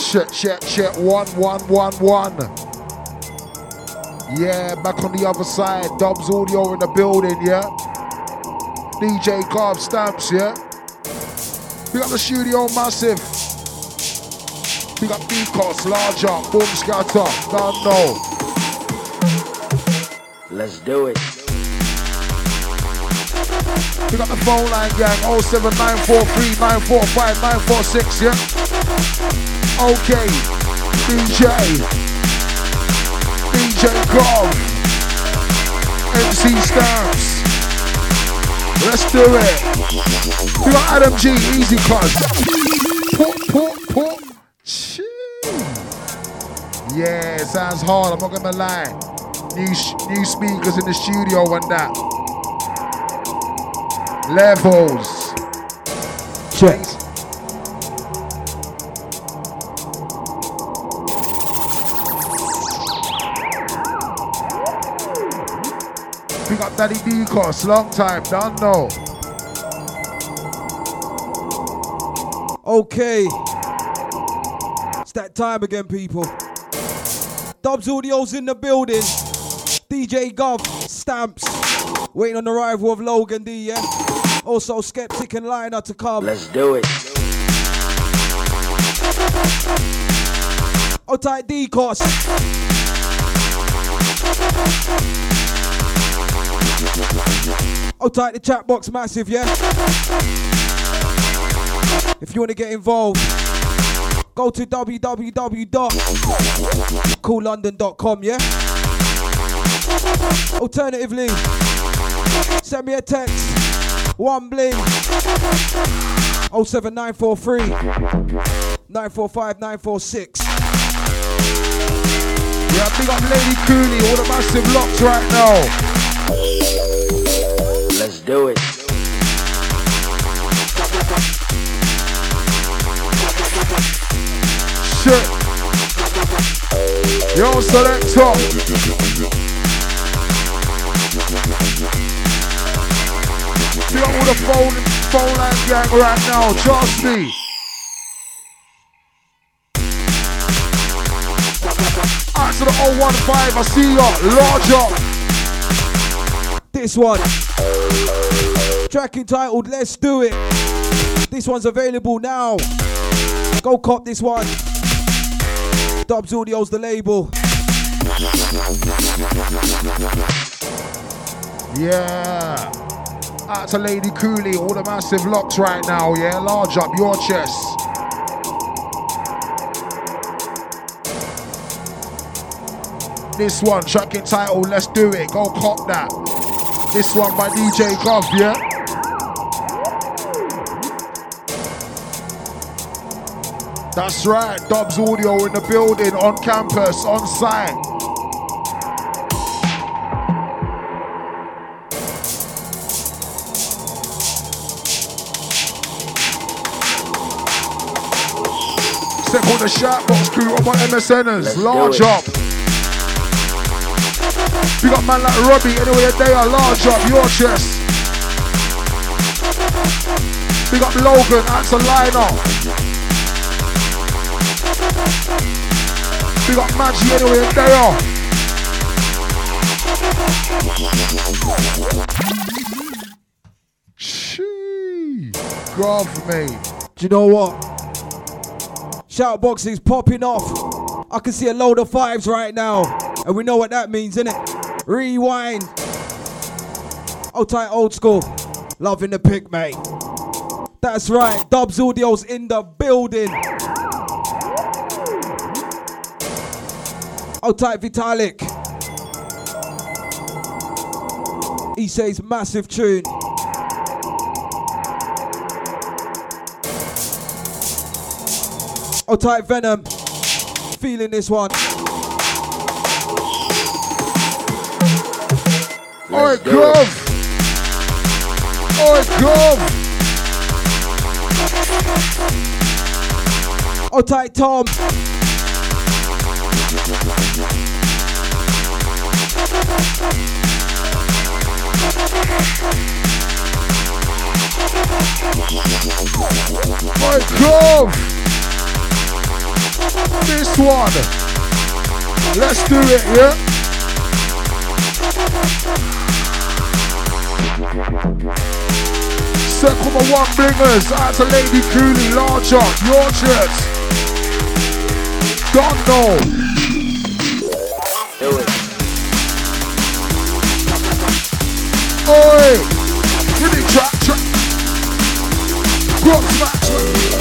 Check. 1. Yeah, back on the other side. Dubs Audio in the building, yeah. DJ Carb Stamps, yeah. We got the studio massive. We got D-Cost, large up, boom scatter, don't know. Let's do it. We got the phone line gang, 07943 945 946, yeah. Okay, DJ Carb, MC Stamps. Let's do it. We got Adam G, easy cuz. Put. Yeah, it sounds hard, I'm not gonna lie. New speakers in the studio and that. Levels. Check. We got Daddy D-Cost, long time, don't know. Okay. It's that time again, people. Dubs Audio's in the building. DJ Gov, Stamps. Waiting on the arrival of Logan D, yeah? Also Skeptic and Liner to come. Let's do it. Oh, tight D-Cost. Oh, tight the chat box massive, yeah? If you want to get involved, go to www.coollondon.com, yeah? Alternatively, send me a text, one bling, 07943 945 946. Yeah, big up Lady Cooley, all the massive locks right now. Let's do it. Shit. Yo, selector. We got all the phone line gang right now, trust me. Out to the 015, I see ya, large up. This one, track entitled Let's Do It. This one's available now. Go cop this one. Dubs Audio's the label. Yeah. Out to Lady Cooley, all the massive locks right now, yeah? Large up your chest. This one, track entitled Let's Do It. Go cop that. This one by DJ Gov, yeah? That's right, Dubs Audio in the building, on campus, on site. Step on the Shoutbox crew, on my MSNers, large up. We got man like Robbie, anyway they are large up, your chest. We got Logan, that's a liner. We got Maggie anyway they are. Shee, grab me. Do you know what? Shoutbox is popping off. I can see a load of fives right now. And we know what that means, innit? Rewind. Oh, tight old school. Loving the pick, mate. That's right. Dubs Audio's in the building. Oh, tight Vitalik. He says massive tune. Oh, tight Venom. Feeling this one. Oi, Grove! Oi, Grove! Oh, tight Tom. Oi, Grove! This one. Let's do it, yeah? Circle my one blingers. Out to Lady Cooley, large up, your church. Don't know. Do it. Oi! Really track. Grog smash.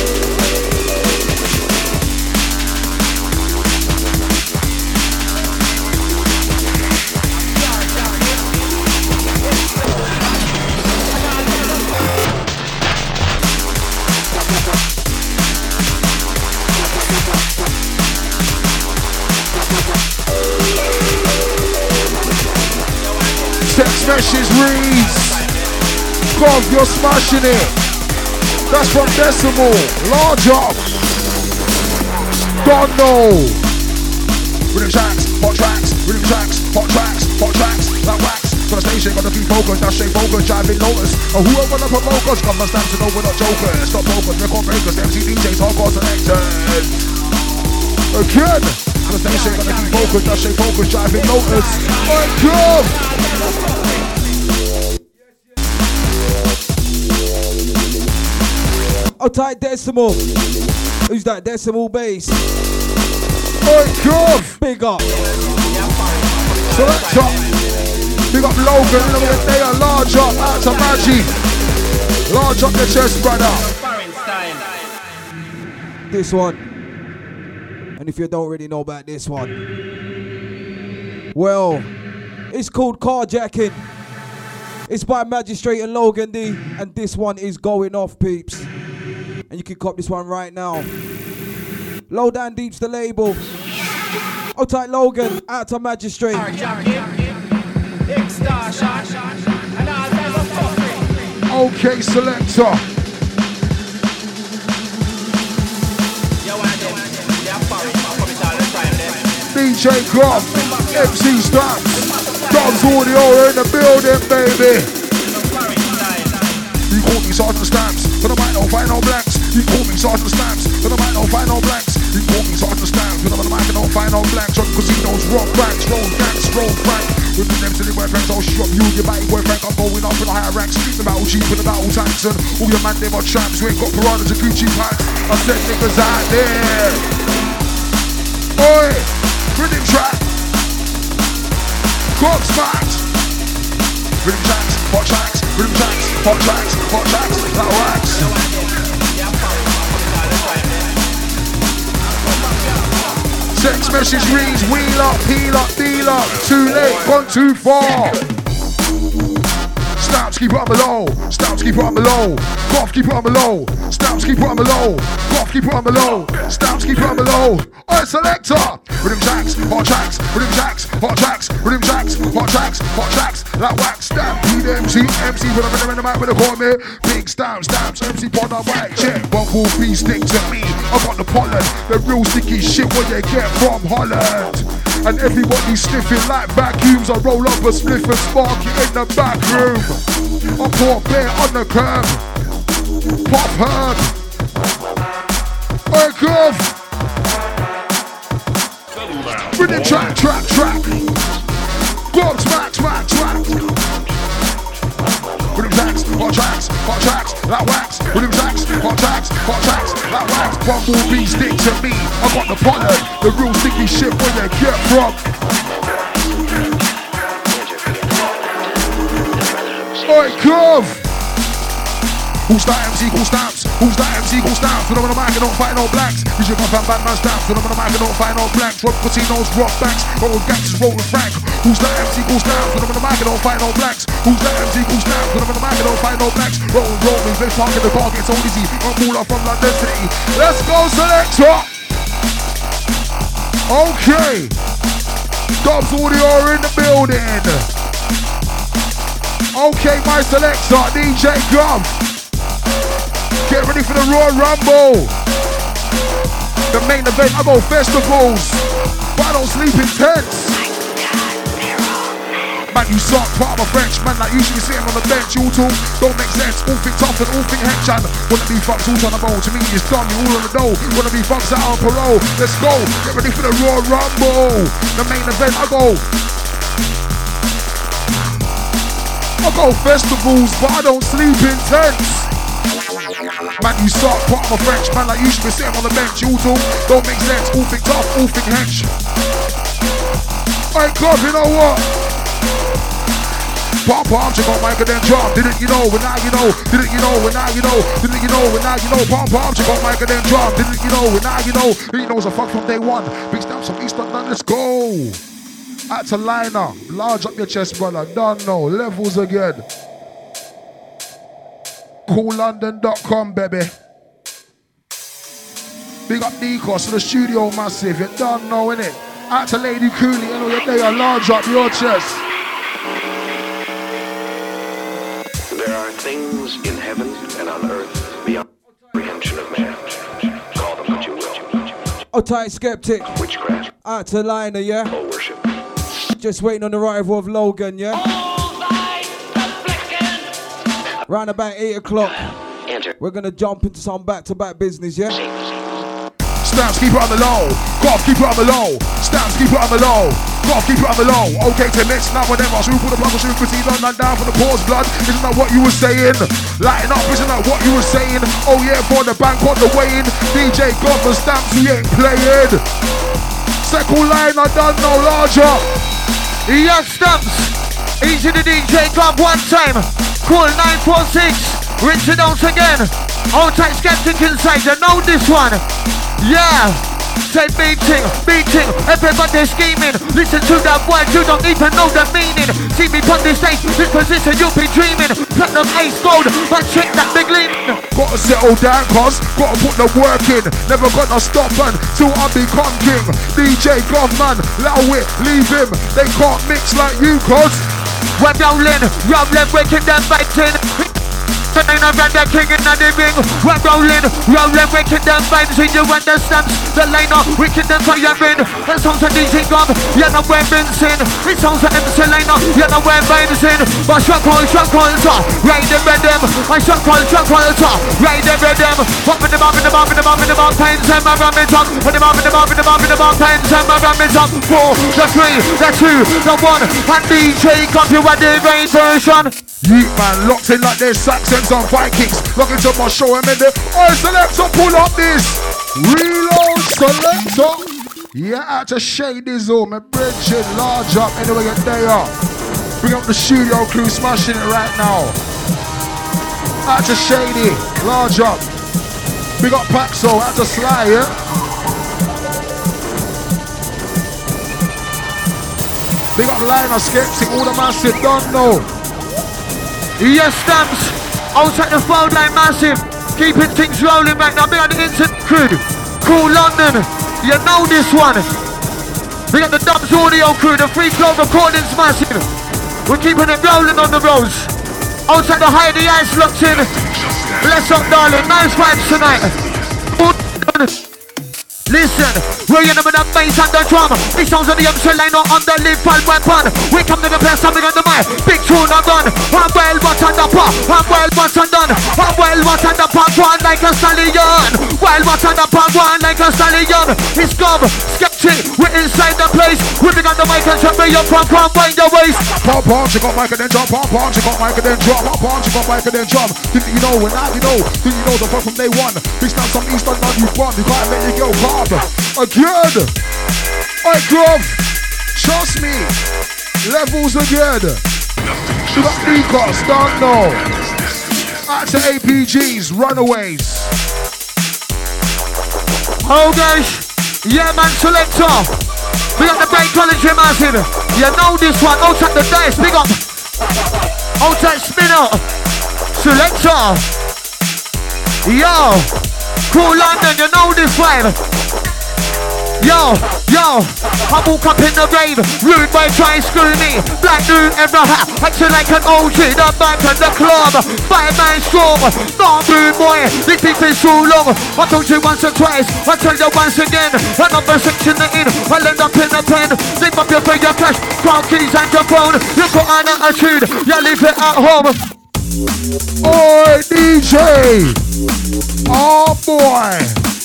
Text message reads, Gov, you're smashing it. That's from Decimal, large up. Don't know. Rhythm tracks, hot tracks, rhythm tracks, hot tracks, hot tracks, that wax. For the station, got to be focused, now shake focus, driving notice. And whoever wanna provoke us, come and stand to know we're not jokers. Stop focus, record breakers, MC DJs, hardcore selectors. Again. For the station, got to be focused, now shake focus, driving notice. Come! Oh, tight Decimal. Who's that Decimal bass? Oi, Gov! Big up. Selector. Big up Logan, in the day, a large up, out to Maggie. Large up the chest, brother. This one. And if you don't already know about this one, well, it's called Carjacking. It's by Magistrate and Logan D, and this one is going off, peeps. And you can cop this one right now. Low Down Deep's the label. Oh, tight Logan, out to Magistrate. Okay, selector. DJ Glove, MC Stamps, Dubs Audio in the building, baby. You call me Sergeant Stamps, but I might not find no blanks. You call me Sergeant Stamps, but I might not find no blanks. You call me Sergeant Stamps, but I might not find no blanks. On casinos, rock banks, roll gangs, roll frank. With the names to the boyfriends, I'll shop you, your body boyfriend. I'm going up in the higher ranks. The battle cheap and the battle tanks. And all your man, them are tramps. We ain't got piranhas and Gucci pants. I said niggas out there. Oi, rhythm track. Grog smash. Rhythm tracks, hot tracks, rhythm tracks, hot tracks, hot tracks, that wax. Text message reads, wheel up, peel up, deal up. Too late, gone too far. Stamps, keep it on below. Stamps, keep it on below. Cough, keep it on below. Stamps, keep it on below. Cough, keep it on below. Stamps, keep it on below. Alright, selector. Rhythm tracks, hot tracks, rhythm tracks, hot tracks, rhythm tracks, hot tracks, hot tracks. That wax, stamp, MC, when I'm in the mic when they call me. Big stamps, MC on the white check. One full free stick to me. I got the pollen, the real sticky shit what you get from Holland. And everybody sniffing like vacuums. I roll up a spliff and spark it in the back room. I pour beer on the curb. Pop hard. Hey, Gov. Bring the track. Grog, smack. Rhythm tracks, hot tracks, that wax. Rhythm tracks, hot tracks, that wax. One more beat stick to me. I got the pollen, the real sticky shit where you get from. Oi, Gov! Who's that MC called Stamps? Who's that MC called Stamps? When I'm on the mic, I don't fight no blacks. You should come from Batman Stamps. When I'm on the mic, I don't fight no blacks. Rock casinos, rock banks, roll gangsters, roll with Frank. Who's that MC called Stamps? When I'm on the mic, I don't fight no blacks. Who's that MC called Stamps? When I'm on the mic, I don't fight no blacks. Roll, me, let's park in the car, get so easy. I'm all up from London City. Let's go, selector! Okay. Dubs Audio in the building. Okay, my selector, DJ Gov. Get ready for the Royal Rumble. The main event, I go festivals, but I don't sleep in tents. Man, you suck, part of a French man like you should be sitting on the bench. You talk, don't make sense. All think tough and all think hench and wanna be fucked all trying to bowl. To me, it's done, you all on the dough. Wanna be fucked out on parole. Let's go, get ready for the Royal Rumble. The main event, I go festivals, but I don't sleep in tents. Man, you suck, part of a French man like you should be sitting on the bench. You talk, don't make sense. All think tough, all think hench. Alright, God, you know what? Pom-pom, check out Mike and then drum. Didn't you know, but now you know. Didn't you know, but now you know. Didn't you know, but now you know. Pom-pom, check out Mike and then drum. Didn't you know, but now you know. Didn't you know it's a fuck from day one. Big stamps from East London, let's go. Out to liner. Large up your chest, brother. Don't know. Levels again. CoolLondon.com, baby. Big up Nikos to the studio massive. You don't know, innit? Out to Lady Cooley, you know your day, large up your chest. There are things in heaven and on earth beyond comprehension of man. Call them what you will. Oh, tight skeptic. Witchcraft. Out to Liner, yeah? Or worship. Just waiting on the arrival of Logan, yeah? Round about 8 o'clock. Enter. We're gonna jump into some back-to-back business, yeah? Stamps, keep it on the low. Golf, keep it on the low. Stamps, keep it on the low. Golf, keep it on the low. Okay, to mix now whatever. So we put the plug and shoot proceed on and down for the pause blood. Isn't that what you were saying? Lighting up, isn't that what you were saying? Oh yeah, for the bank on the way in. DJ Golf and Stamps, he ain't playing. Second line, I don't know, larger. Yes, Stamps. Easy to DJ Club one time. Call 946. Rinse it out again. Old tight skeptic inside. You know this one. Yeah. Say beating, everybody scheming. Listen to that word, you don't even know the meaning. See me on this stage, this position you'll be dreaming. Platinum ace gold, but check that big lean. Gotta settle down, cuz gotta put the work in. Never gonna stop until I become king. DJ Govman, allow it, leave him. They can't mix like you, cuz. We're rolling, breaking them back in. Ain't around the king in the ring. We're rolling, breaking them vibes in. You understand? The line up, wicked and firing. That sounds like DJ Gov, you know where Vincent. It sounds like MC Lane, you know where vibes in. But shock on, ride the rhythm. I shock on, ride the rhythm. Pop in the bomb, pens and my rum is up. Put the bomb, pens and my rum is up. 4, the 3, the 2, the 1. And DJ Gov, you are the right version. Yeet man, locked in like there's Saxons on Vikings. Look into my show and then oh selector, pull up this. Reload selector. Yeah, out to Shady Zone, my bridge it large up. Anyway, you're there. Bring up the studio crew, smashing it right now. Out to Shady, large up. Big up Paxo, out to Sly, yeah. Big up Liner, Skeptic, all the massive, don't know. Yes, Stamps. Outside the phone line, massive. Keeping things rolling right now. Big on the instant crew. Cool London. You know this one. Big on the Dubs Audio crew. The Free Flow recordings, massive. We're keeping it rolling on the roads. Outside the high, the ice locked in. Bless up, darling. Nice vibes tonight. Listen, we're in with the bass and the drum. These sounds of the MC line on the live pal weapon. We come to the place, something on the mic. Big tune I'm done. I'm well what's on the pop. I'm well what's on done. I'm well what's on the pop. One like a stallion. Well what's on the pop. One like a stallion. It's Gov, Skeptic. We're inside the place. We bring on the mic and shut me up. Pom, wind your waist. Pom, she got mic and then drum. Pom, she got mic and then drum. Pom, she got mic and then drum. Didn't you know when now you know? Didn't you know the fuck from day one? Big stamps from East London, you've won. You can't let you go calm. Again. Alright, Grove. Trust me. Levels again. You got Nikos, don't know. Out to APGs, Runaways. Oh gosh. Yeah man, selector. We got the break college here, massive. You know this one. Outside the dice. Big up. Outside spinner. Selector. Yo. Cool London, you know this one. Yo, I walk up in the rave, rude boy try and screw me. Black dude in the hat, acting like an OG, the back of the club. 5 man strong, not rude boy, this beef is too long. I told you once or twice, I tell you once again. Another section in, I'll end up in the pen. Zip up your pay your cash, crowd keys and your phone. You got an attitude, you leave it at home. Oi, DJ! Oh boy!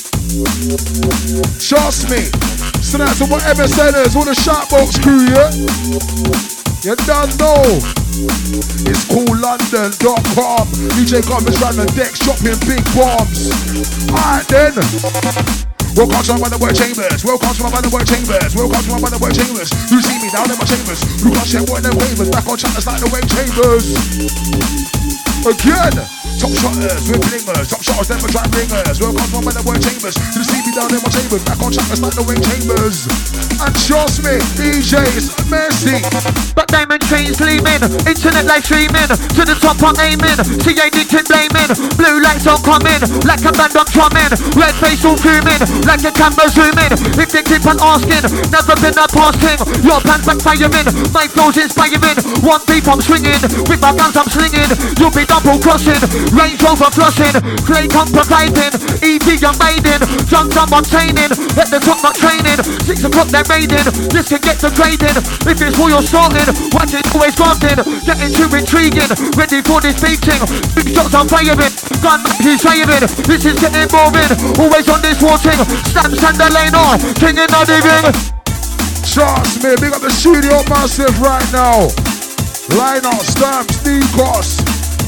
Trust me. So that's all my MSNers, all the Shoutbox crew, yeah? You don't know. It's coollondon.com. DJ Comments round the decks, dropping big bombs. Alright then. Welcome to my Motherword Chambers. Welcome to my Motherword Chambers. Welcome to my Motherword Chambers. You see me down in my chambers. You can't share what them wavers. Back on chatters like the Wave Chambers. Again. Top shotters with blingers. Top shotters never try ringers. Welcome to my Motherword Chambers. You see me down in my chambers. Back on chatters like the Wave Chambers. And trust me, DJ's messy. But diamond chains gleaming, internet live streaming, to the top I'm aiming, CAD kid blaming, blue lights are coming, like a band I'm drumming, red face all fuming, like a camera zooming. If they keep on asking, never been a past thing, your plans backfiring, my flow's inspiring, one beat I'm swinging, with my guns I'm slinging, you'll be double crossing, Range Rover flossing, clay come providing, EV I'm raiding, drums I'm obtaining, at the top not training, 6 o'clock they're raiding, this can get degrading, if it's all you're sorting, watch it always granting, getting too intriguing, ready for this beating, big shots I'm firing, gun he's firing, this is getting boring, always on this watching, stamps and the lane on, king in the ring. Trust me, big up the studio massive right now. Line out, stamps, Nikos.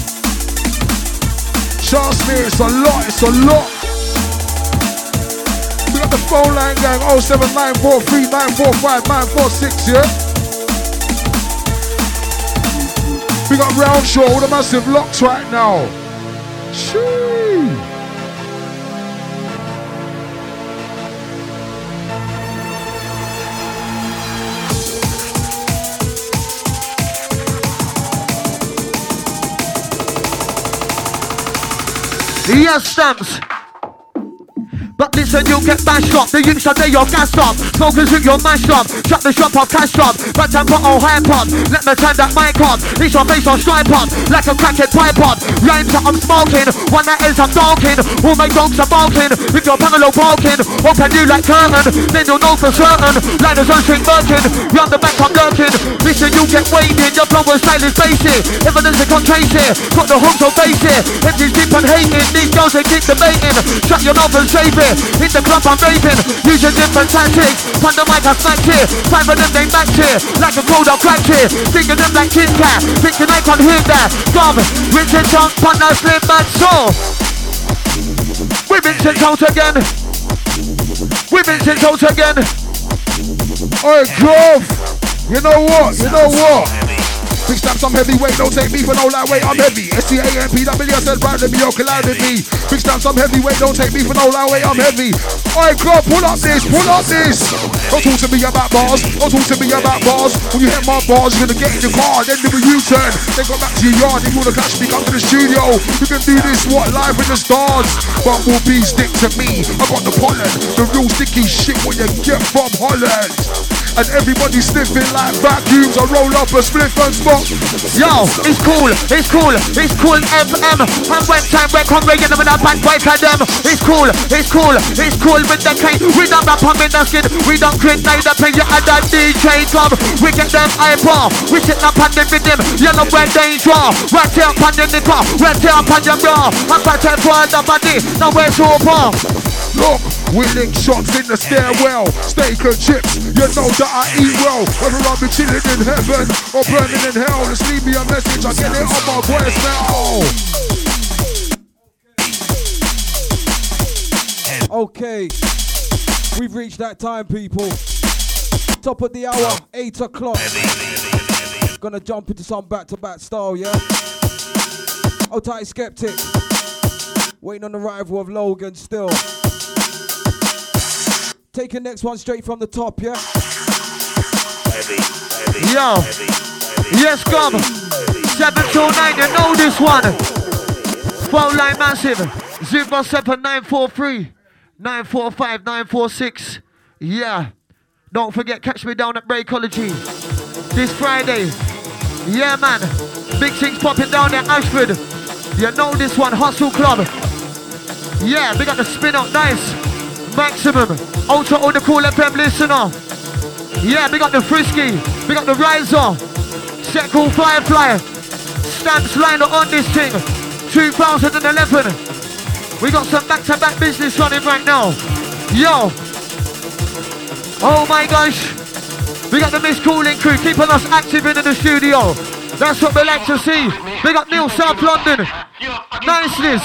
Trust me, it's a lot, it's a lot. We got the phone line gang 07943 945 946, yeah? We got Round Show, all the massive locks right now. Shoo! Yes, stamps. But listen, you get bashed up. The youths are there, you're gassed up. Smokers with your mash up. Shut the shop off, cash up. But time for all hype up. Let me turn that mic on. It's your face on stripe up. Like a crackhead pipe up. Rhymes that I'm smoking. One that is I'm talking. All my dogs are barking. With your Pamela barking. Open you like curtain. Then you'll know for certain. Liners on string working. Round the back I'm lurking. Listen, you get weighted. Your flow and style is basic. Evidence they can't trace it. Got the hooks on face it. Empties keep on hating. These girls they keep debating. Shut your mouth and save it. In the club I'm raving, using different tactics. On the mic I smacked here, 5 of them they backed here. Like a cold I'll crack here, thinking them like Kit Kat. Thinking I can't hear that. Gum, Richard Chunk, partner, Slim, Mad Soul. We've been sent out again. We've been sent out again. Oi, Grove, you know what, you know what? Big stamps, I'm heavyweight, don't take me for no lightweight, I'm heavy. SCAMPW, I said right to me, you're colliding me. Big stamps, I'm heavyweight, don't take me for no lightweight, I'm heavy. Alright, God, pull up this, pull up this. Don't talk to me about bars, don't talk to me about bars. When you hit my bars, you're gonna get in your car, then do a U-turn. Then go back to your yard, if you wanna catch me, come to the studio. We can do this, what, live in the stars. Bumblebee, stick to me, I got the pollen. The real sticky shit, what you get from Holland. And everybody sniffing like vacuums. I roll up a spliff and spot. Yo, it's cool, it's cool, it's cool FM. And when time we're congregating with a bad boy for them. It's cool, it's cool, it's cool with the K. We don't rap on in the skin, we don't crit neither play you at the DJ club. We get them eyeball, we sit up on the rhythm. You know where they draw, right here up on the car, right here up on your bra. I'm back to the body, now we're so far. Look, we link shots in the stairwell. Steak and chips, you know that I eat well. Whether I'll be chilling in heaven or burning in hell, just leave me a message, I get it on my voicemail. Okay, we've reached that time, people. Top of the hour, 8 o'clock. Gonna jump into some back-to-back style, yeah? Oh, tight skeptic. Waiting on the arrival of Logan still. Taking next one straight from the top, yeah? Yo, yes, come. 729, you know this one. Phone line massive. 07943 945 946. Yeah. Don't forget, catch me down at Breakology this Friday. Yeah, man. Big things popping down there, Ashford. You know this one, Hustle Club. Yeah, we got the spin up, nice. Maximum. Ultra all the Cool FM listener. Yeah, we got the Frisky. We got the Riser. Set Cool Firefly. Stamps liner on this thing. 2011. We got some back-to-back business running right now. Yo. Oh my gosh. We got the Miss Cooling crew keeping us active in the studio. That's what we like to see. We got Neil South London. Niceness.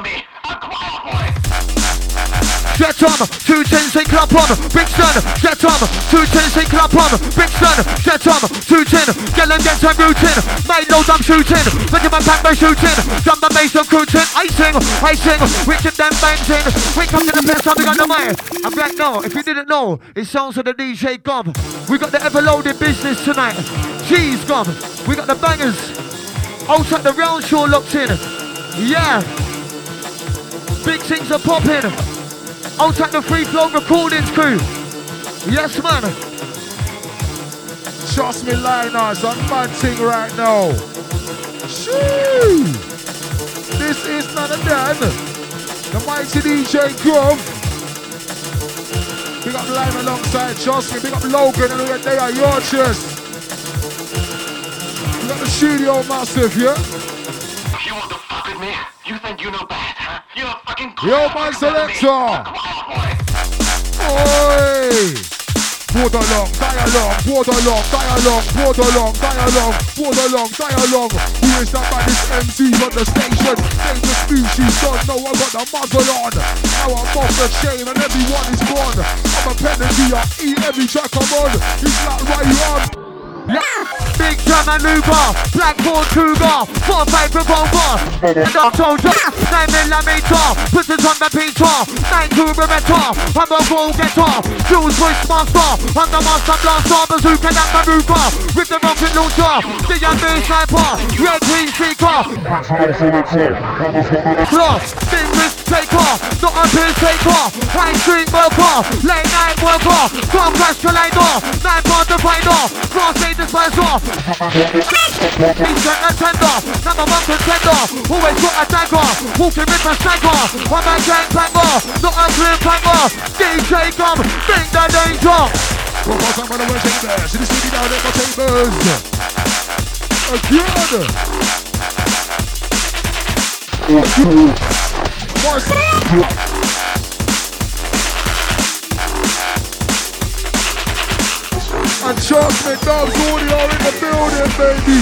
Jet on, 210 say clap on, Brixton, jet on, 210 say clap on, Brixton, jet on, 210, get them get time routine, my load I'm shooting, look at my pack by shooting, drum the bass of cruising, I sing, we keep them banging, we come to the place on we got the mic, and right now, if you didn't know, it sounds like the DJ Gob, we got the ever-loaded business tonight, jeez Gob, we got the bangers, outside the round show locked in, yeah, big things are popping. Outside the Free Flow Recordings crew. Yes, man. Trust me, Liners, I'm mad thing right now. Shoo! This is none of them. The mighty DJ Grove. Big up Lime alongside Trust me. Big up Logan and they are your chest. We got the studio massive, yeah? You want to fuck with me? You think you know bad, huh? You're a fucking Yo, man, selector. Oi! Borderlong, dialogue, borderlong, dialogue, borderlong, dialogue, borderlong, dialogue. Who is that baddest MC on the station? Name the species, don't know I got the muzzle on. Now I'm off the chain and everyone is gone. I'm a penalty, I eat every track I'm on. It's like right on. Big drum and Luger, Blackboard Cougar, 4-5 revolver, Dark Soldier, 9mm, put it on the Peter, 9-2 Beretta, I'm a go-getter, Jules Voice Master, I'm the Master Blaster, Bazooka and Maruka, with the rocket launcher, the young new sniper, Red Green Seeker, Plus, big risk taker, not a pill taker, high street worker, late night worker, car crash collider, 9-bar divider, cross dispenser, he's a tender, number one contender, always got a dagger, walking with a stagger, I'm a gang banger, not a clear banger, DJ Gum, bring the danger. Because I'm gonna work chambers, in the city down there for chambers. Again. And trust me, Dubs Audio in the building, baby.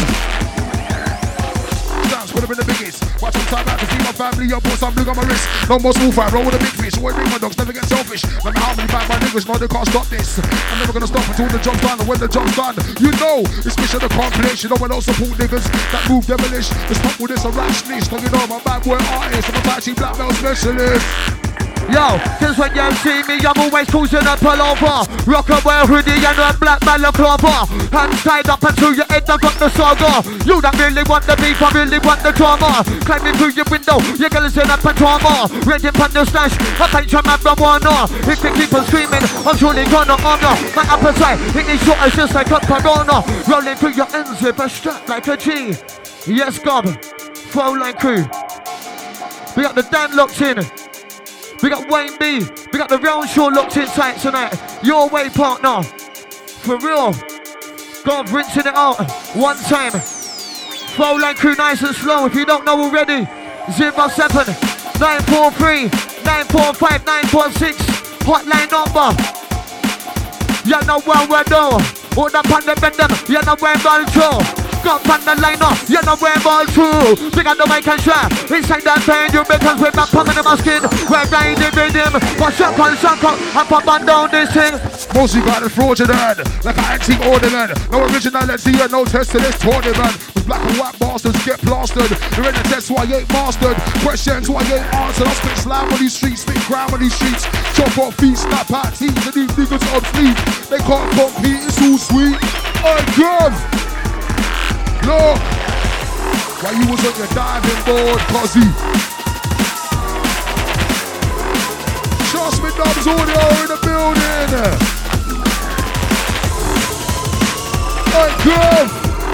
Dance put them in the biggest. Watch some time out to feed my family. I put some blue on my wrist. No more smooth fire, roll with a big fish. Always bring my dogs, never get selfish. No matter how many bad my niggas, no, they can't stop this. I'm never gonna stop until the job's done. And when the job's done, you know, it's mission accomplishment. No one else support niggas that move devilish. Let's talk with this a rashness. Don't you know, I'm a bad boy artist. I'm a patchy black belt specialist. Yo, cause when you see me, I'm always cruising a pullover. Rock a wear hoodie and a black balaclava. Hands tied up until your head, I got the saga. You don't really want the beef, I really want the drama. Climbing through your window, you're gonna see that panorama. Ready for the stash, I paint your marijuana. If you keep on screaming, I'm surely gonna honor my appetite. Hitting short as just like a piranha. Rolling through your ends with a strap like a G. Yes, God. Flow line crew. We got the Dan locked in. We got Wayne B, we got the Round Shore locked in tight tonight. Your way, partner. For real. God, rinsing it out. One time. Flow line crew nice and slow. If you don't know already, 07 943 945 946. Hotline number. You know where we're doing. Hold up on the bend them. You know where we're going. Got on the line up, you know where ball true. Big on the mic and trap. Inside that pain, you because we're back pumping in my skin. We're riding rhythm. But shot on, I'm pumping down this thing. Mostly got it fraudulent, like an antique ornament. No originality and no test to this tournament. With black and white bastards get plastered. They're in the test why I ain't mastered. Questions why I ain't answered. I spit slam on these streets, spit grime on these streets. Chop off feet, snap out teeth, and these niggas on fleet. They can't compete, it's all sweet. Oh, God. Look, while you was on your diving board, Cozzy. Trust me, Dubs Audio in the building. Alright, Grove.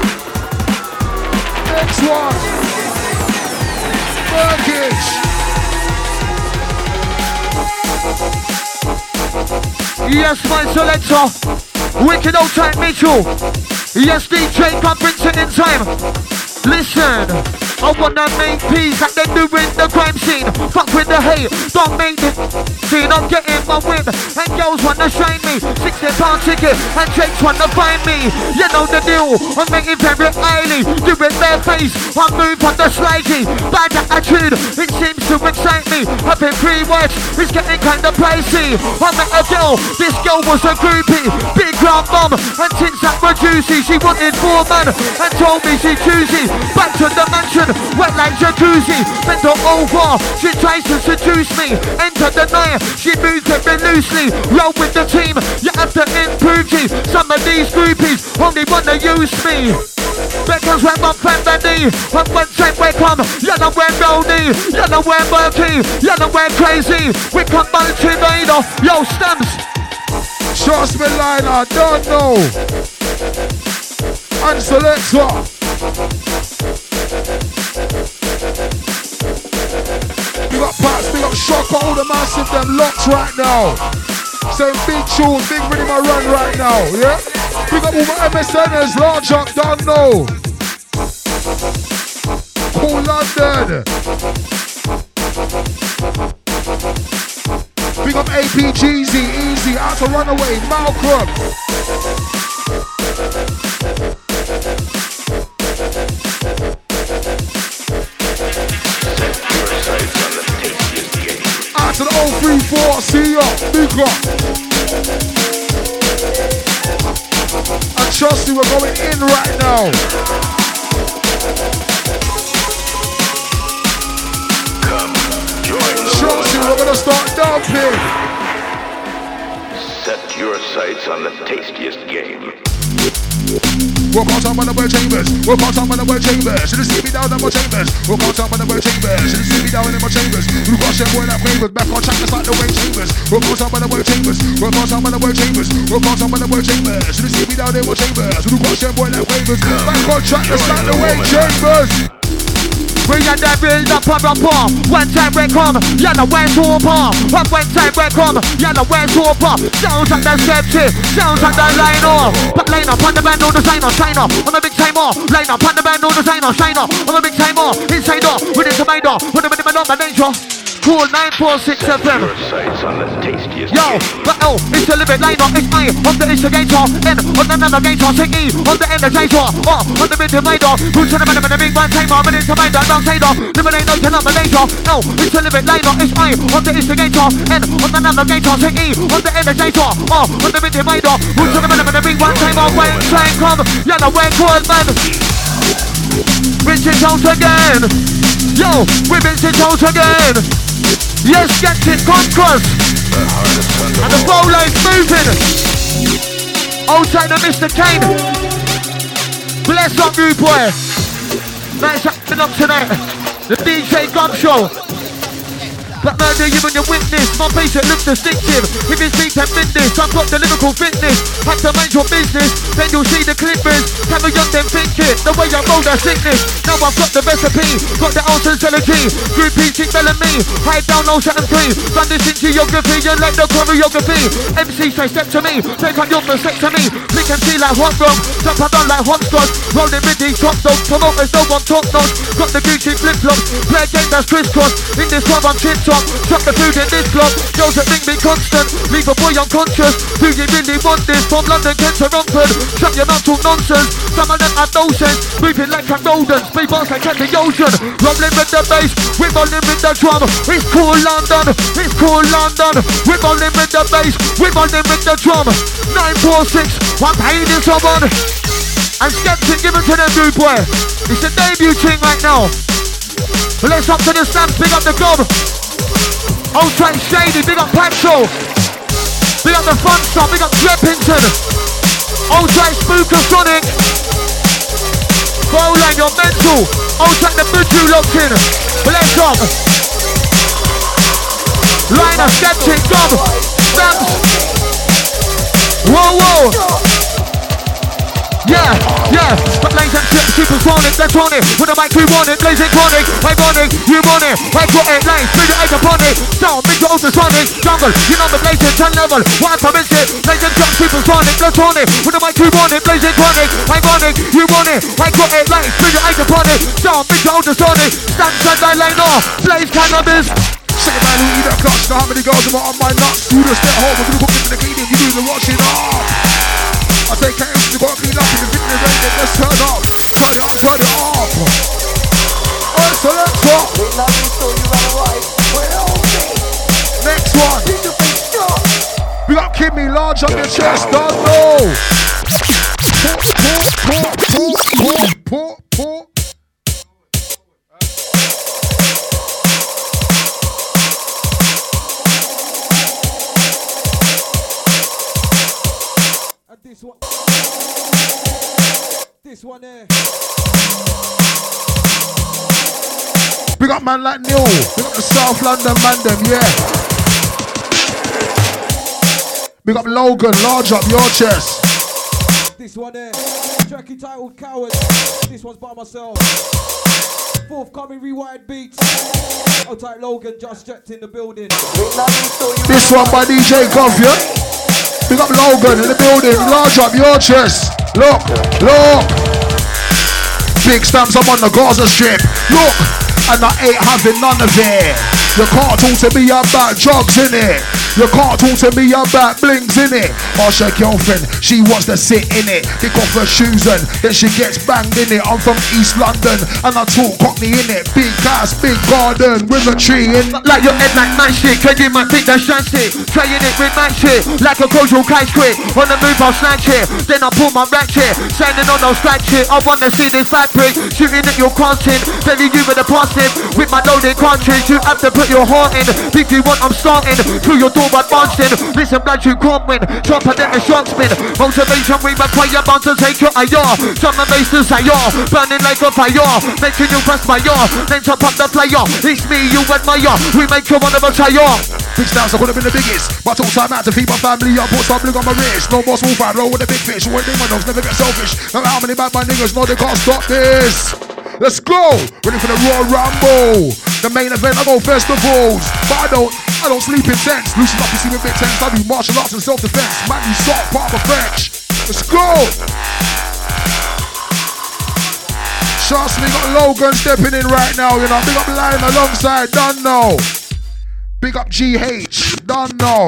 Next one. Burkish. Yes, my selector. Wicked old time Mitchell. Yes, DJ, come bring it in time. Listen, I wanna make peace like they do in the crime scene. Fuck with the hate, don't make it scene. I'm getting my win, and girls wanna shine me. £60 ticket, and Jake's wanna find me. You know the deal, I'm making very highly. Do it their face, I move on the slidey. Bad attitude, it seems to excite me. Having 3 words, it's getting kinda pricey. I met a girl, this girl was a groupie. Big round mum, and tits that were juicy. She wanted 4 man, and told me she's choosy. Back to the mansion, wet like jacuzzi. Bent her over, she tries to seduce me. Enter the night, she moves very loosely. Roll with the team, you have to improve G. Some of these groupies only wanna use me. Because when my friend Benny, and one time we come, you know we're Rowdy, you know we're murky, you know we're crazy. We come multi-vader, yo Stamps. Trust me, line, I don't know. And selector. We got Pats, we got Shock, all the massive them locked right now. Same big tune, big rhythm I run right now, yeah? We got all my MSNers, large up, don't know. Cool London. Big up APGZ, Easy, Out to Runaway, Malcolm. Out to the 034, see ya, Luca. And trust me, we're going in right now. Trust me, we're gonna start dumping. Set your sights on the tastiest game. Walk on top of the world chambers. Walk on top of the world chambers. Should have seen me down in my chambers. Walk on top of the world chambers. Should have seen me down in my chambers. You got shit boy that flavors. Back on track, it's like the way chambers. Walk on top of the world chambers. Walk on top of the world chambers. Walk on top of the world chambers. Should have seen me down in my chambers. You got shit boy that flavors. Back on track, it's like the way chambers. We are the build up of rapport. One time we come, you know we're super. One time we come, you know we're super. Sounds like the skeptic, sounds like the line-up. But line up on the band, no designer, shine up. I'm a big timer, line up on the band, no designer, shine up. I'm a big timer, insider, with it to my door. With a minimum on the nature. Cool 946 FM. Your sights on the tastiest Yo, but L, it's a living line, it's I on the instigator, N on the navigator, take E on the energizer, O on the mid-divider, who's to the minimum, the big one timer, but it's a mind, the long sider, eliminate no denominator, L, it's a living line, it's I on the instigator, N on the navigator, take E on the energizer, O on the mid-divider, who's to the minimum, the big one timer, when time come, you know we're good, man. Rinse it out again. Yo, we rinse it out again. Yes, get it, conquest. And the bow line's moving. Outside of Mr. Kane. Bless up, you boy. Nice acting up tonight. The DJ Gun Show. That murder you and your witness. My patient looks distinctive. If you speak 10 minutes, I've got the lyrical fitness. Have to mind your business, then you'll see the clippers. Have a young then think it, the way I roll that sickness. Now I've got the recipe, got the ounce energy. Group P, Chick Bellamy, high down 073. Run this in geography, you like the choreography. MC say step to me, take on your vasectomy. Lick and see like hot dog, jump and run like hot scotch. Rolling with these top dogs, promoters no one top notch. Got the Gucci flip-flops, play a game that's crisscross. In this club I'm chip-top. Drop the food in this club, girls that think me constant. Leave a boy unconscious, do you really want this? From London, Kent to Romford, shut your mouth, talk nonsense. Some of them have no sense, moving like a rodent. Speed bars like at the ocean, rumbling with the bass, we're rolling with the drum. It's cool London, it's cool London. We're rolling with the bass, we're rolling with the drum. 946, one paid in someone. And Skeptic, give it to them, dude boy. It's a debut thing right now. Let's up to the Stamps, big up the gob. Outside Shady, big up Patrol. Big up the Fun Star, big up Dreppington. Outside Spooker Sonic. Bowline, you're mental. Outside the Buju locked in. Bless up. Liner, Skeptic, Gob. Stamps. yeah. But ladies and gents, supersonic, that's on it. With the mic, we want it, blazing chronic. Ironic, you want it. I got it, lane, spin it, eight upon it. Sound, big to ultrasonic, jungle. You know the blazing, 10 level. Why permit it? Ladies and gents, supersonic, that's on it. With the mic, we want it, blazing chronic. Ironic, you want it. I got it, lane, spin it, eight upon it. Sound, big to ultrasonic. Stand, stand, lane, blaze cannabis. Say man who eat that clutch, know how many girls are on my nuts. You just stay at home, we're gonna cook in the cleaning, you do the washing up. I take care of you, gotta clean up, if you're fitting the rain, then let's turn up. Turn it up, turn it up. Alright, so let's talk. Next one. We got Kimmy, large on your chest, don't know. Pour. This one there. We got man like Neil. We got the South London man them, yeah. We got Logan, large up your chest. This one there. Tracky titled Coward. This one's by myself. Forthcoming rewired beats. I'll type Logan, just checked in the building. This one by DJ Goff, yeah? Big up Logan in the building, large up your chest. Look. Big stamps, I'm on the Gaza Strip. Look, and I ain't having none of it. You can't talk to me about drugs, innit? You can't talk to me about blings, innit? Ask your girlfriend, she wants to sit in it. Kick off her shoes and then she gets banged in it. I'm from East London and I talk Cockney in it. Big house, big garden, with a tree in. Like your head like man shit, can you might think that's shanty. Trying it with man shit, like a cultural kite quit. On the move I'll snatch it, then I pull my ratchet. Standing on those scratch it, I wanna see this fabric. Shooting at your content, telling you with a positive. With my loaded cartridge, you have to put your heart in. If you want I'm starting, through your door but bouncing. Listen blood you can't win, sharper than a shark spin. Motivation we require bound to take your IR. Summer bass to say burning like a fire. Making you press my yard, then top up the player. It's me you admire, we make you one of a tire. Big stamps, I could have been the biggest. But I took time out to feed my family. I put some bling on my wrist. No more small fry, roll with a big fish. When they windows, never get selfish. No matter how many bad my niggas know they can't stop this. Let's go! Ready for the Royal Rumble. The main event, I go festivals. But I don't sleep in tents. Loosen up, you see me a bit tense. I do martial arts and self-defense. Man, you start part of French. Let's go! Trust me, got Logan stepping in right now, you know. Big up Lion alongside, done now. Big up GH, done now.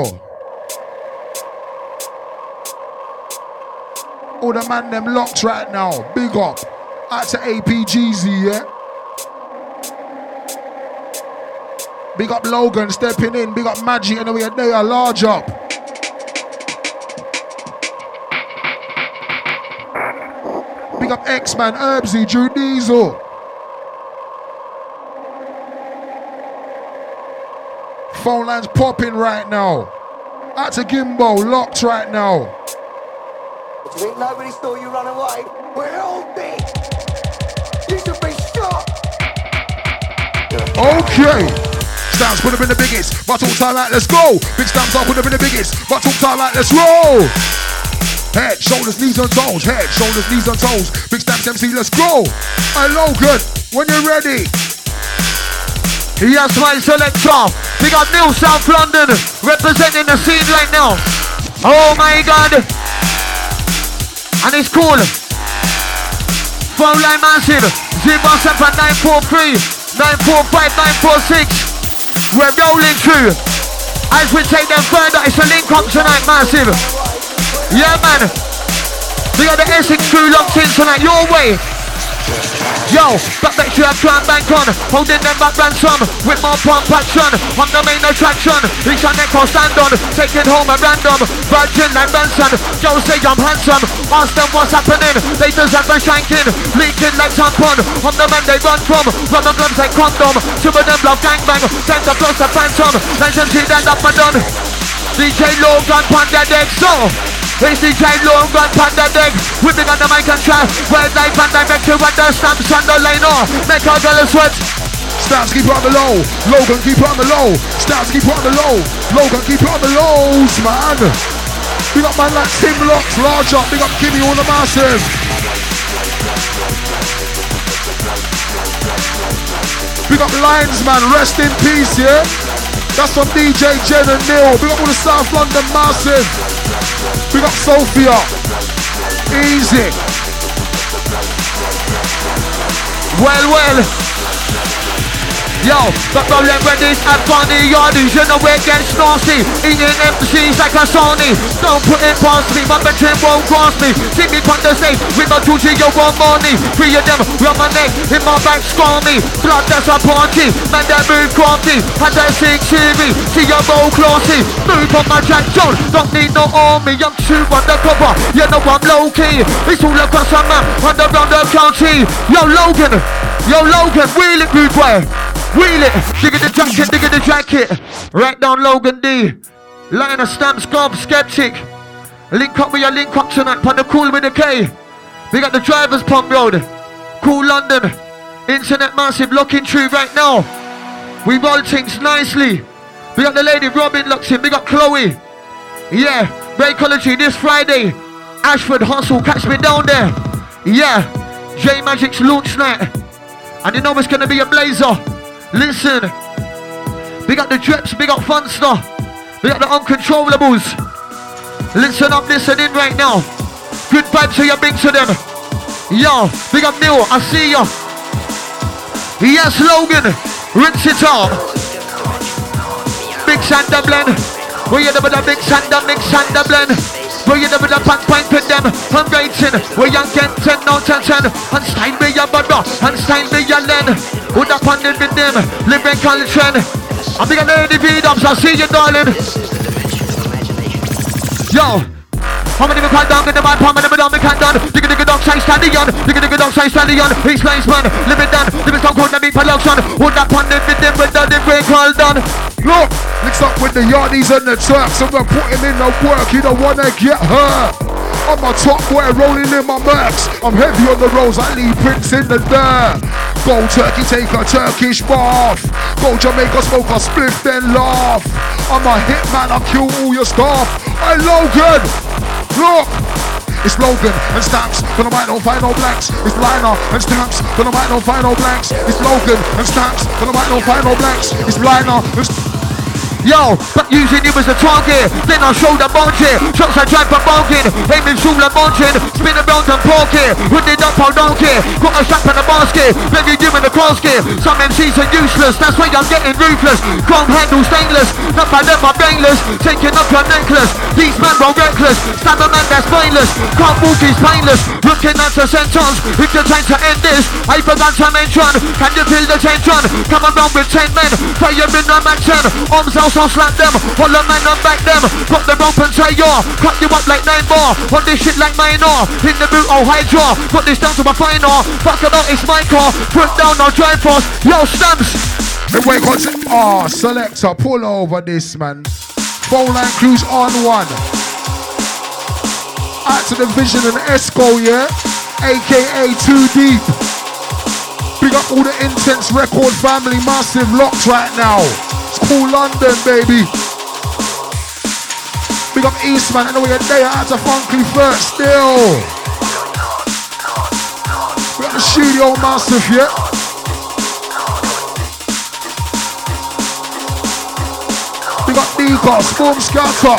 All the man them locked right now, big up. Out to APGZ, yeah. Big up Logan stepping in, big up Magic, and we are there, large up. Big up X-Man, Herbsy, Drew Diesel. Phone lines popping right now. Out to Gimbo, locked right now. But you ain't nobody saw you run away. We're all dead. You should be shot. Okay. Stamps put them in the biggest. But talk time out, let's go. Big stamps up, put them in the biggest. But talk time out, let's roll. Head, shoulders, knees and toes. Head, shoulders, knees and toes. Big stamps MC, let's go. Hey Logan, when you're ready. Yes, my selector. We got New South London representing the scene right now. Oh my God. And it's cool. Phone line massive. 07943 945 946. We're rolling through. As we take them further, it's a link up tonight, massive. Yeah, man. We got the Essex crew locked in tonight, your way. Yo, but make sure I try and bank on. Holding them back ransom with more pump action. On the main attraction, each and echo stand on. Taking home a random virgin like Benson. Joe say I'm handsome. Ask them what's happening. They deserve a shanking. Leaking like tampon. On the man they run from. Rubber gloves like condom. Two of them love gangbang. Send the plus the phantom. Legend see that up and done. DJ Logan Panda Deck. So it's DJ Logan Panda Deck. Whipping on the mic and track. Red light and I make you with the stamps on the lane. Make our girl sweat. Stamps keep it on the low. Logan keep it on the low. Stamps keep it on the low. Logan keep it on the lows, man. Big up man like Tim Locks, large up. Big up Kimmy, all the massive. Big up Lines, man, rest in peace, yeah? That's from DJ Jen and Neil. Big up all the South London massive. Big up Sophia. Easy. Well. Yo, got no remedies and funny yardies, you know it gets nasty. Eating MCs like a Sony. Don't put it past me, my veteran won't cross me. See me on the stage with my Gucci, yo, one money. Three of them round my neck, in my back, scrawny. Blood, that's a party, man, that move crafty. Had that 6 TV, see your roll classy. Move on my Jack John, don't need no army. I'm too undercover, you know I'm low-key. It's all across the map, and around the country. Yo, Logan, wheel it, good boy. Wheel it, dig in the jacket. Right down Logan D. Line of stamps, gob, skeptic. Link up with your link up tonight, on the cool with the K. We got the drivers pump road. Cool London. Internet massive, looking true right now. We roll things nicely. We got the lady Robin looks in, we got Chloe. Yeah, Breakology this Friday. Ashford Hustle, catch me down there. Yeah, J Magic's launch night. And you know it's gonna be a blazer. Listen, we got the Dreps, we got Funster, we got the Uncontrollables. Listen up, listen in right now. Good vibes, so you bring to them. Yo, we got Neil, I see ya. Yes, Logan, rinse it out. Big Sander blend. Where you with the big Sander, mix Sander blend. Where you with the pint with them. I'm rating, where you get 10 out of 10. And style me your brother, and style me your len. Put up on it with them, lyrical trend. I'm big lady beat-ups, I see you, darling. Yo, how many people down in the man, how many people down the can done? Digga dog, say standing on. Digga dog, say standing on. He's nice man, live it done. Live it so good, me production. Put up on it with them, with the break all done. Look, mixed up with the Yardies and the Turks. I'm gonna put him in the work, you don't wanna get hurt. I'm a top boy rolling in my Mercs. I'm heavy on the roads, I leave prints in the dirt. Go Turkey, take a Turkish bath. Go Jamaica, smoke a spliff, then laugh. I'm a hitman, I kill all your staff. Hey Logan, look. It's Logan and Stamps, but I might not find no blanks. It's Liner and Stamps, but I might not find no blanks. It's Logan and Stamps, but I might not find no blanks. It's Liner and Yo, but using you as a target, then I'll show the margin. Shots I drive for bargain, aiming through the margin. Spin around and park it, hood it up, I don't care. Got a strap in the basket, maybe you in the basket. Some MCs are useless, that's why I'm getting ruthless. Chrome handle stainless, not by them, I'm brainless. Taking up your necklace, these men are reckless. Stab a man that's mindless, can't walk is painless. Looking at the sentence, if you're trying to end this, I forgot to mention. Can you feel the tension? Come around with 10 men, fire in the action. Arms out. So slap them, hold the man and back them. Got the rope and say yo, cut you up like 9 bar. On this shit like minor, in the boot, oh Hydra. Put this down to my final, fuck about it's my car. Put down, I'll drive fast, yo Stamps. Hey, wait, selector, pull over this man. Phone line crews on 1. Out to the Vision and Esco, yeah? AKA Too Deep. Big up all the Intense Record family, massive locked right now. Cool London, baby. Big up Eastman, I know we're there out to Funky first still. We got the studio massive, yeah? Big up Nikos, Boom Scatter.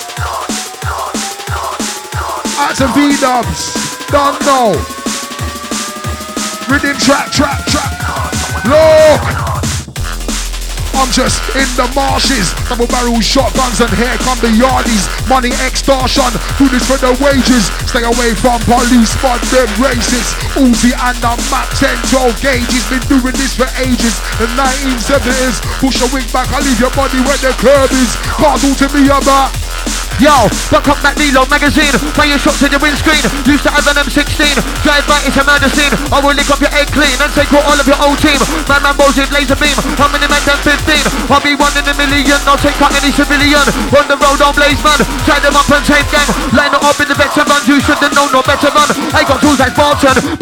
Out to V-Dubs, don't know. Rhythm track. Look! I'm just in the marshes, double barrel shotguns, and here come the Yardies. Money extortion, do this for the wages. Stay away from police, but them racists. Uzi and the Mac 10, 12 gauges. Been doing this for ages. The 1970s, push your wig back, I leave your body where the curb is. Can't talk to me about. Yo, don't come back Reload magazine. Fire shots in your windscreen. Used to have an M16. Drive by, it's a murder scene. I will lick up your head clean and take out all of your old team. Man, bullshit, laser beam. How many men than 15? I'll be 1 in a million. I'll take out any civilian. On the road, on blaze man. Tie them up and tape gang. Line it up in the veteran. You should have known no better man. I got tools like Barton.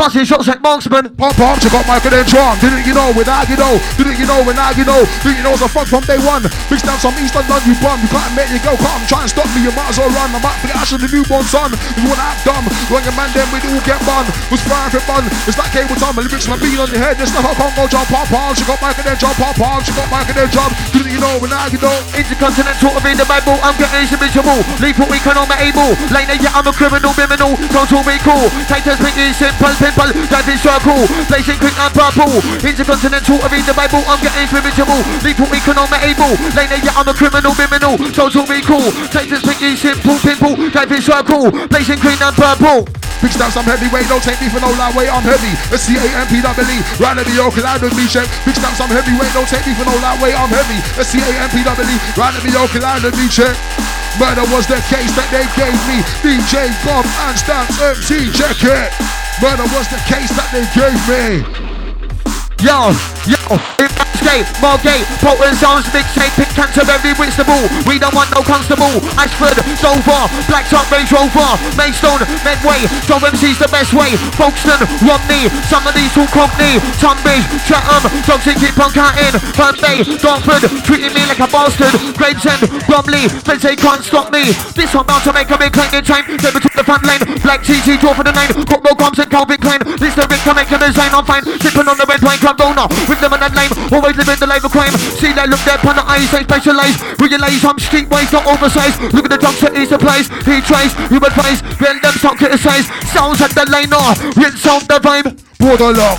Passing shots at marksman. Pump, check out Michael and Drum. Didn't you know with Agino? Didn't you know when Agino? Didn't you know it's a fuck from day one? Mix down some East London, you bum. You can't make you go, come try and stop me. You might as well run. I might forget Ash and the newborn son. If you wanna act dumb, wrong your man, then we all get bun. Was frying for fun. It's like cable time. My lyrics my beat on your head. This stuff I can't go jump, pop, check out Michael and Drum, pop, check out Michael and Drum. Didn't you know when Agino? Intercontinental of in the Bible, I'm getting miserable. Leave what we can on my able. Later, yeah, I'm a criminal, criminal. Total be cool. Take us pretty simple, simple. Driving circle. Blazing quick and purple. Intercontinental of in the Bible, I'm getting miserable. Leave what we can on my able. Later, yeah, I'm a criminal, criminal. Total be cool. Take us pretty simple, simple. Driving circle. Blazing green and purple. Big stamps, I'm heavyweight, don't take me for no lightweight, I'm heavy. SCAMPWE, right at the yoke, line with me, check. Big stamps, I'm heavyweight, don't take me for no lightweight, I'm heavy. SCAMPWE, right at the yoke, line with me, check. Murder was the case that they gave me. DJ Gob and Stamps MC, check it. Murder was the case that they gave me. Yo, Gate, Margate, Bolton Sounds, mixtape, Pick Canterbury, Whitstable. We don't want no constable. Ashford, Dover, Black Top, Range Rover, Maidstone, Medway, Joe MC's the best way. Folkestone, Romney, some of these all company. Tunbridge, Chatham, dogs keep on counting. Burnbay, Dartford, treating me like a bastard. Gravesend, Bromley, friends they can't stop me. This one bound to make a big claim in time. Never took the front lane. Black TT, draw for the name. Cockroach Combs and Calvin Klein. This the Rick to make a design, I'm fine. Sipping on the red wine club donor. With them and that name, always living the life of crime. See they look there upon the eyes, they specialise. Realize I'm streetwise, not oversized. Look at the drugs that he supplies. He tries, you advise, when them start criticise. Sounds at the lane, rinse out the vibe. Border long,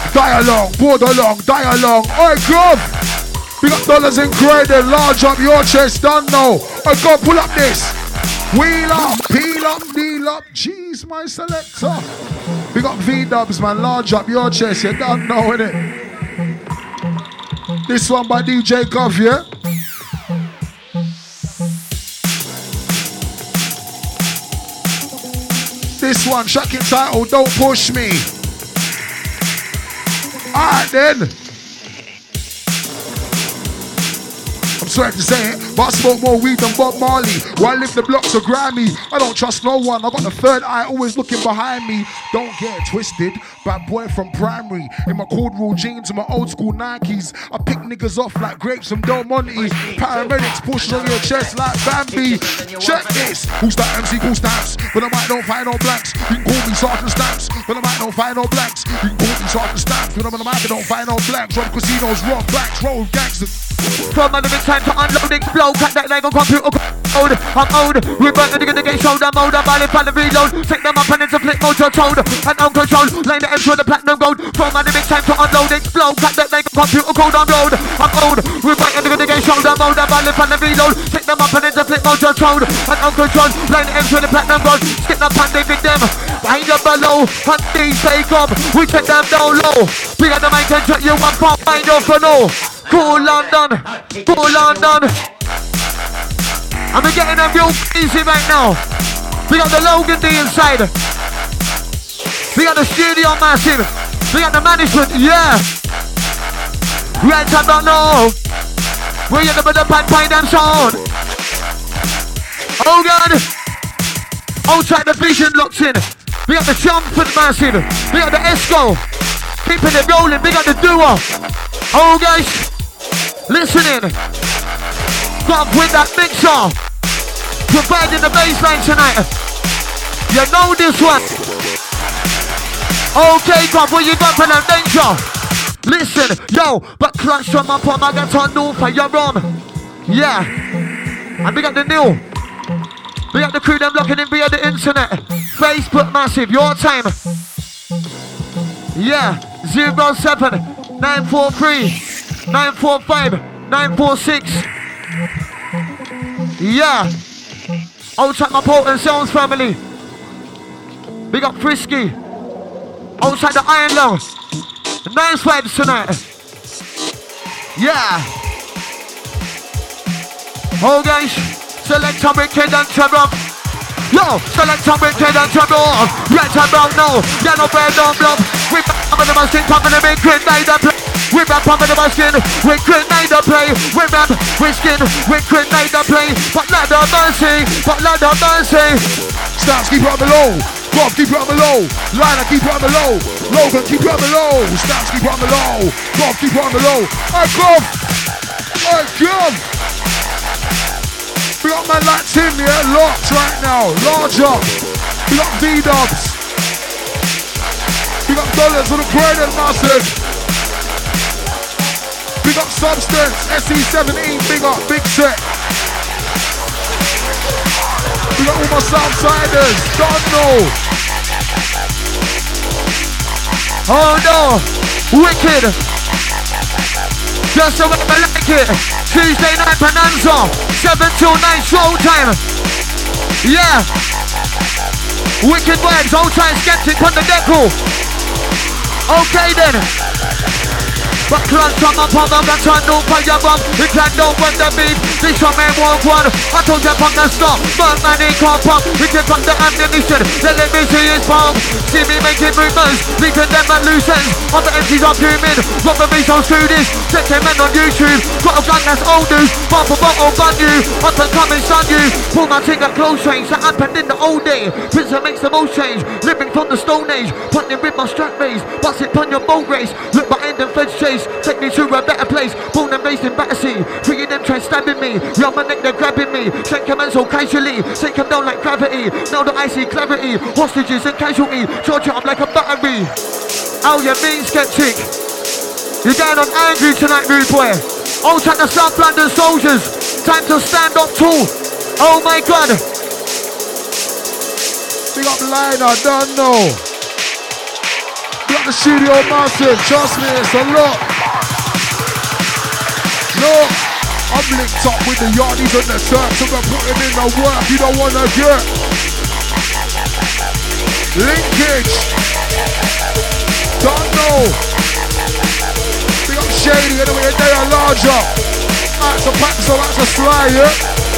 dialogue. Oi, Glove! We got dollars in credit, large up your chest, done now. Oi, go pull up this. Wheel up, peel up, kneel up. Jeez, my selector. We got V-dubs, man, large up your chest, you don't know, innit? This one by DJ Gov, yeah? This one, shocking title, Don't Push Me. Alright then. I'm sorry to say it, but I smoke more weed than Bob Marley. While I live the blocks of Grammy, I don't trust no one. I got the third eye always looking behind me. Don't get it twisted, bad boy from primary. In my corduroy jeans and my old school Nikes. I pick niggas off like grapes from Del Monte. Paramedics push on your chest like Bambi. Check this, who's that MC called Stamps? But I might don't find no blanks. You can call me Sergeant Stamps, but I might don't find no blanks. You can call me Sergeant Stamps, but I might don't find no blanks. Rob casinos, rob banks, roll gangsters. From my limit time to unload, explode. Cut that leg on computer code. I'm old, we're burnt to get shoulder mode. I'm buying fan and reload. Take them up and into flip mode, you're told. And uncontrolled, line the ends with the platinum gold. From my limit time to unload, explode. Cut that leg on computer code, I'm road. I'm old, we're burnt to get shoulder mode. I'm buying fan and reload. Take them up and into flip mode, you're told. And uncontrolled, line the ends with the platinum gold. Skip the pan, they big them. Behind the below, hunt these, take up. We check them down low. We got the mic and check you one pop, find your for no. Cool London, cool London. And we're getting them real easy right now. We got the Logan D inside. We got the studio massive. We got the management, yeah. Right time don't know. We're in the pan them sound. Oh God. Outside the vision locks in. We got the Jumpford massive. We got the Esco. Keeping it rolling. We got the duo. Oh guys. Listening, got with that mixer, providing the bassline tonight. You know this one. Okay, God, what you got for that danger? Listen, yo, but clutch from up on my guitar, no for your rum. Yeah, and we got the new. We got the crew them locking in via the internet. Facebook massive, your time. Yeah, 07 943 945 946. Yeah. Outside my Bolton Sounds family. We got Frisky. Outside the Iron Lung. Nice vibes tonight. Yeah. Oh guys. Select a wicked and trouble. Yo, select a wicked and trouble. Right about now. Yeah, no bread, no blood. We back on the machine, top of the big grid, night play. We rap on the skin, we grenade the play. We rap, we skin, we grenade the play. But not the mercy, but not the mercy. Stamps, keep it on the low. Bob, keep it on the low. Liner, keep it on the low. Logan, keep it on the low. Stamps, keep it on the low. Bob, keep it on the low. Hey, Bob. Hey, Bob. We got man like Tim, yeah? Locked right now. Larger. We got V-dubs. We got dollars on the brain and massive. We got Substance. SE17, big up, big set. We got all my Southsiders, don't know. Oh no, wicked. Just the way I like it. Tuesday night Bonanza, 7 till 9 show time. Yeah. Wicked vibes, old time skeptic on the decal. Okay then. But clutch from my palm, that's on no fire bomb. We can't know when the beat. This one man won't one. I told you from the start. But man, he can't pump. We can pump the ammunition. Then let me see his palm. See me making movements. Leaving them at loose ends. On the empties I'm human. Robber me so through this. Check them men on YouTube. Got a gun that's old news. Bar for bottle, gun you. Up and come and stun you. Pull my thing at close range. That happened in the old day. Prince makes the most change. Living from the stone age. Punting with my strap race. Bust it on your boat race. Look behind them feds chase. Take me to a better place. Born and raised in Battersea. Three of them try stabbing me. Round my neck they're grabbing me. Shake them man so casually. Take them down like gravity. Now that I see clarity. Hostages and casualty. Charge it up like a battery. How you mean, skeptic? You're down on angry tonight, rude boy. I'll check the South London soldiers. Time to stand up tall. Oh my God. Big up Liner, don't know. Got the studio massive, trust me, it's a lot. Look, I'm linked up with the yardies and the Turks, and we're putting in the work you don't wanna get. Linkage, don't know. Big up Shady, anyway, they are larger. That's a pack, so that's a sly, yeah?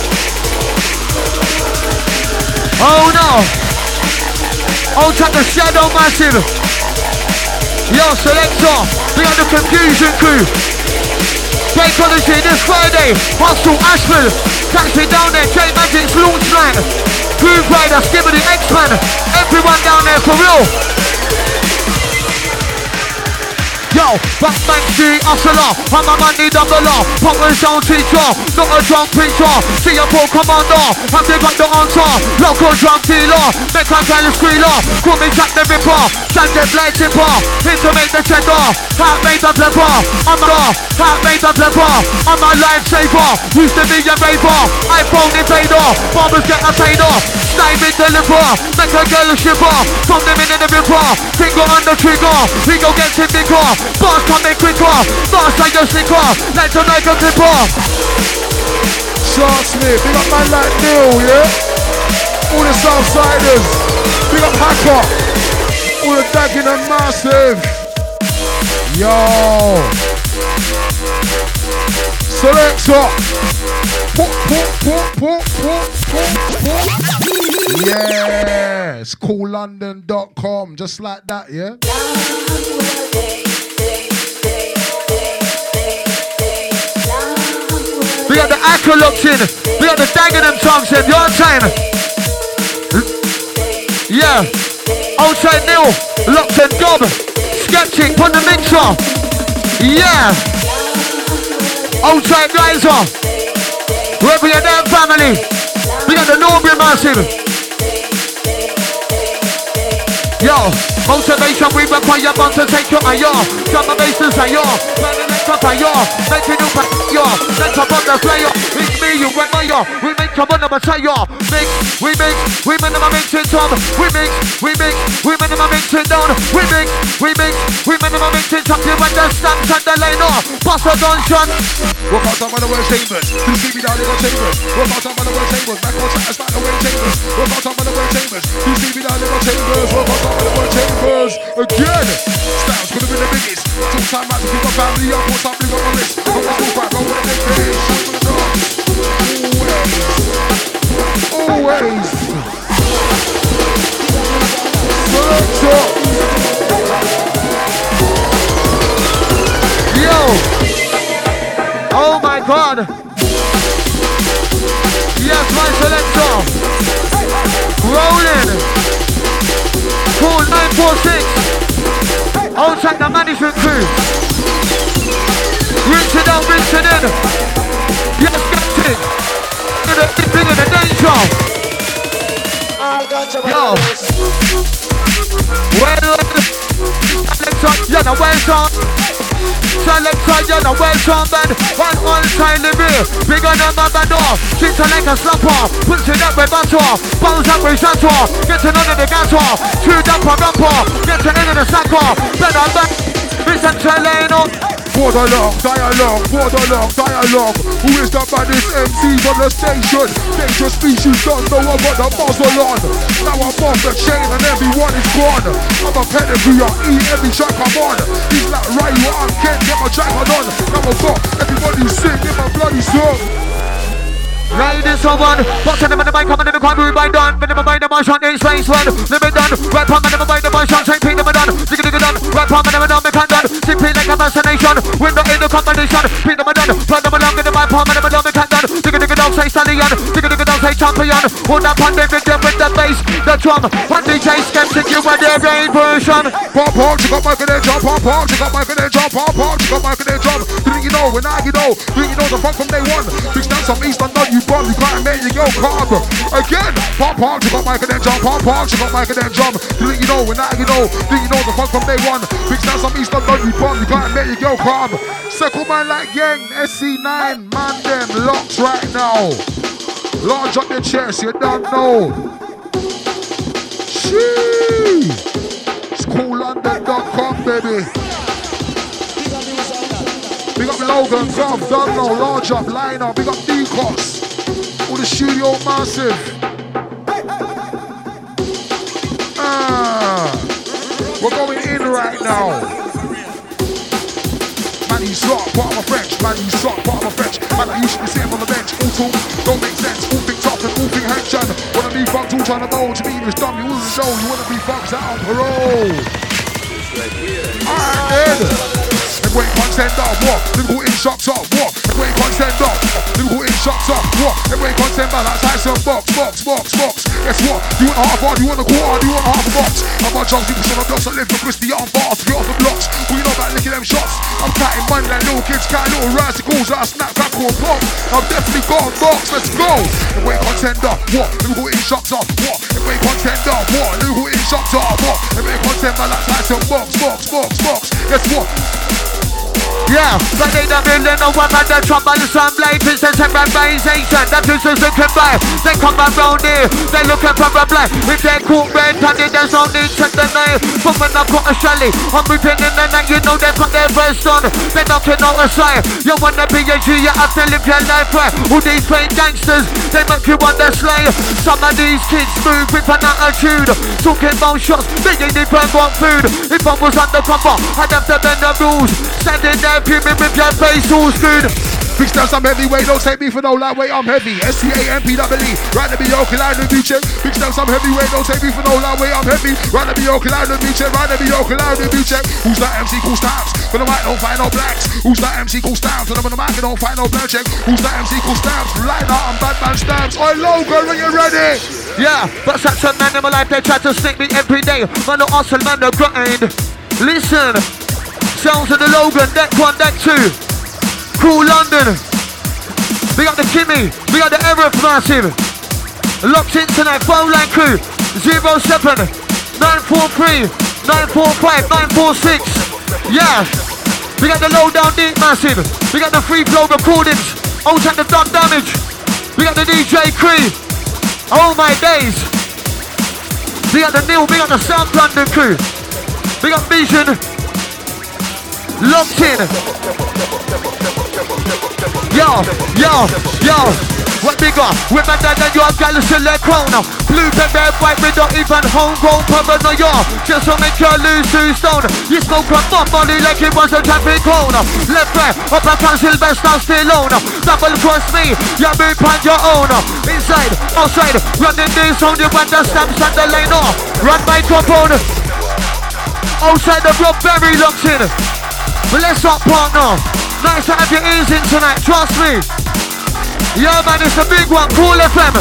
Oh no. I'll check the Shadow Massive. Yo, Selector, we got the Confusion crew. Breakology this Friday, Hostel Ashford. Catch me down there, J Magic's launch night. Groove Rider, Skibber the X-Man. Everyone down there for real. Yo, Batman Street Hustler, I'm a money doubler. Pop and sound teacher, not a drum preacher. See a poor commander, and they got the answer. Local drum dealer, make a kind of squealer. Call me Jack the Ripper, stand the blind tipper. Here to make the cheddar, hat made the flipper. I'm a hat made the flipper. I'm a lifesaver, used to be a raver. iPhone invader, barbers get a fader. Snipe it deliver, make a girl a shiver. From them in the river, finger on the trigger. We go get it bigger. Boss coming quicker, boss like your slicker, like a Nike clipper. Trust me, big up man like Neil, yeah? All the Southsiders, big up Hacker, all the Dagging and Massive. Yo, Selector. Yes, coollondon.com, just like that, yeah? We got the Aqua locked in. We got the Dagenham tongues in. Your time. Yeah. Outside Neil. Locked in Gob. Skeptic. Put the mixer. Yeah. Outside Geyser. Wherever you're damn family. We got the Norbury Massive. Yo. Motivation we require one to take your IR. Drum and bass to say yo. Running next up IR. Make a new IR. Next up on the player. It's me you admire. We make a one of a tire. Mix, we minimum mix it up. We minimum mix it down. We minimum mix it up. You understand and the line up. Pass a gunshot. Walk out some of the world chambers. You see me down in the chambers. Walk out some of the world chambers. Back on track, start the world chambers. Walk out some of the world chambers. You see me down in the chambers. Walk out some of the world chambers. Again, Styles could have been the biggest. Two time out to keep my family up. What's up, bring up my list. I'm a super, roll with the big fish. Always. Selector. Yo. Oh my God. Yes, my Selector. Rolling. Yo. Well, selector, you know well done. Selector, you know well done, man. One time in here, bigger than my door. Treat her like a slapper, puts it up with butter. Bounce up with shutter, getting under the gator. Chewed up a rumper, getting into the sacker. Better back, Vincent Cheleno. Borderlock, dialogue. Who is the baddest MC on the station? Dangerous species, don't know I got the muzzle on. Now I'm off the chain and everyone is gone. I'm a pedigree, I eat every track I'm on. He's like Ryu, I'm Ken, get my track on. Now I've got everybody sing in my bloody song. Riding someone, boxing them in the mic, coming in the crowd, we by done. But never mind the march on in space one. Never done, right palm, never mind the march on, same thing, never done. Digga done, right palm, never done, me can't done. Simply like a fascination, we're not in the competition. Beat them done, plan them along in the right palm, never done, me can't done. Digga done, say stallion, digga done, say champion. Hold up on the victim with the bass, the drum. One DJ skeptic, you are their brain version. Pop, you got my good jump, pop, you got my good jump, pop, you got my good jump. Didn't you know, when I you know the fuck from day one. Big stamps from East London, you bomb, you can't make you go calm. Again, pop, you got my good jump, pop, you got my good jump. Didn't you know, when I you know the fuck from day one. Big stamps from East London, you bomb, you can't make you go calm. Circle man like gang, SC9, man them, locks right now. Large up your chest, you don't know. Shee! SchoolLondon.com, baby. Big up Logan, Gov, don't know, large up, line up, big up D-Cost. All the studio massive. We're going in right now. Man, you suck, part of my French. Man, you suck, part of my French. Man, I used to be sitting on the bench. All talk, don't make sense. All things tough and all things action. Wanna be fucked, all trying to mold. To be English dumb, you wouldn't show. You wanna be fucked out on parole. Alright then. Wait, contender, what? Lyrical in shock top, what? Wait, contender, lyrical in shock top, what? Wait, contender, that's Tyson box. Guess what? You want a half bar, you want a quarter, you want a half a box. I'm on drugs, people on the blocks, I live for Christy on bars, get off the blocks. We know about licking them shots. I'm counting money like little kids, counting little rascals that I snap back or pop. I've definitely got a box, let's go. Wait, contender, what? Lyrical in shock top, what? Wait, contender, what? Lyrical in shock top, what? Wait, contender, like Tyson box. Guess what? Yeah, but they don't really know what about the trouble. Some blade is the centralization. That is just looking by. They come around here, they looking for a blind. If they're caught red-handed, there's no need to deny. From when I've got a Shelly, I'm moving in the night, you know they've got their first on. They're knocking out a side. You wanna be a G, you have to live your life right. All these fake gangsters, they make you want to slay. Some of these kids move with an attitude. Talking about shots, they ain't even got food. If I was undercover, I'd have to bend the rules. Standing there fuming with your face all screwed. Big stamps, I'm heavyweight, don't take me for no lightweight, I'm heavy. SCAMPWE, right to be your killer, no beach check. Big stamps, I'm heavyweight, don't take me for no lightweight, I'm heavy. Right to be your killer, no beach check, right to be your killer, no beach check. Who's that MC cool stamps? For the mic, don't find no blacks. Who's that MC cool stamps? For the mic, don't find no black check. Who's that MC cool stamps? Line out and bad man stamps. Oi, Logan, when you're ready. Yeah, but such a man in my life, they try to sneak me every day. Man, the hustle, man, the grind. Listen, sounds of the Logan, deck 1, deck 2. Cool London. We got the Kimmy, we got the Everett Massive. Locked in tonight, phone line crew 07 943 945 946. Yeah, we got the Low Down Deep Massive. We got the Free Flow Recordings. Out at the Dog Damage. We got the DJ Cree. Oh my days. We got the Neil, we got the South London crew. We got Vision. Locked in. Yo, what bigger? We're better than your galaxy like corona. Blue and red, white, we don't even homegrown paranoia. Just to make you lose 2 stone. You smoke a bomb body like it was a traffic corner. Left right, up a council best now still on. Double cross me, you move on your own. Inside, outside, running this on you when the stamps and the lane off. Run microphone. Outside the block, very locked in. But let's up, partner. Nice to have your ears in tonight, trust me. Yeah, man, it's a big one, Cool FM.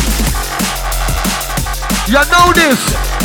You know this.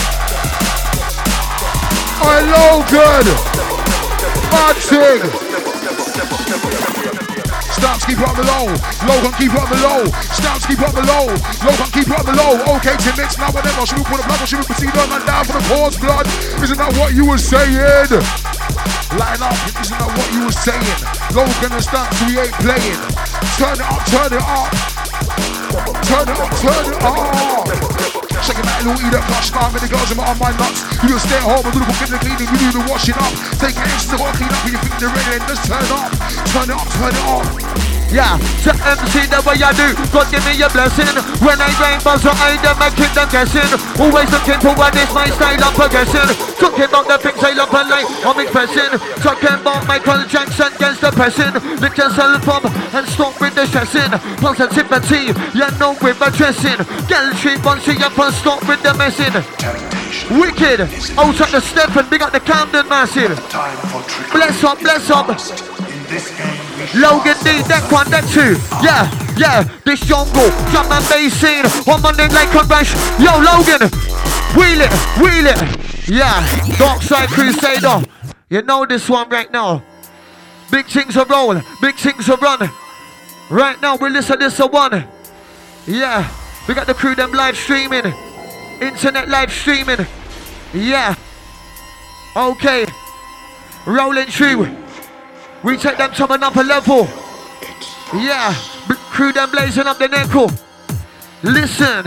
I know good. Bad thing. Stamps keep it on the low. Logan keep it on the low. Stamps keep it on the low. Logan keep it on the low. Okay, Tim Mix, now whatever. Should we put a blood or should we proceed on and down for the cause blood? Isn't that what you were saying? Line up, isn't that what you were saying? Logan and Stamps, we ain't playing. Turn it up, turn it up. Turn it up, turn it up. Check it out, little eat up, gosh, now the girls on my nuts. You can stay at home and do the cooking and cleaning, you do the washing up. Take it extra, clean up when you think they're ready and just turn up. Turn it up, turn it up. Yeah, to MC the way I do, God give me a blessing. When I rain buzzer, I them I keep them guessing. Always looking for what is my style of progression. Talking about the things I love and like I'm expressing. Talking about Michael Jackson against the pressing. Lift yourself up and stop with the stressing. Positivity, you know we're addressing. Girl treat once you up and stop with the messing. Wicked, out at the step and big up the Camden massive. Bless up, bless up. Logan D, that one, that two. Yeah, yeah, this jungle, drum and bass scene. I'm on it like a rush. Yo, Logan, wheel it, wheel it. Yeah, Darkside Crusader. You know this one right now. Big things are roll, big things are run. Right now, we listen to this one. Yeah, we got the crew them live streaming. Internet live streaming. Yeah. Okay. Rolling through. We take them to another level. Yeah. Crew them blazing up the neckle. Listen.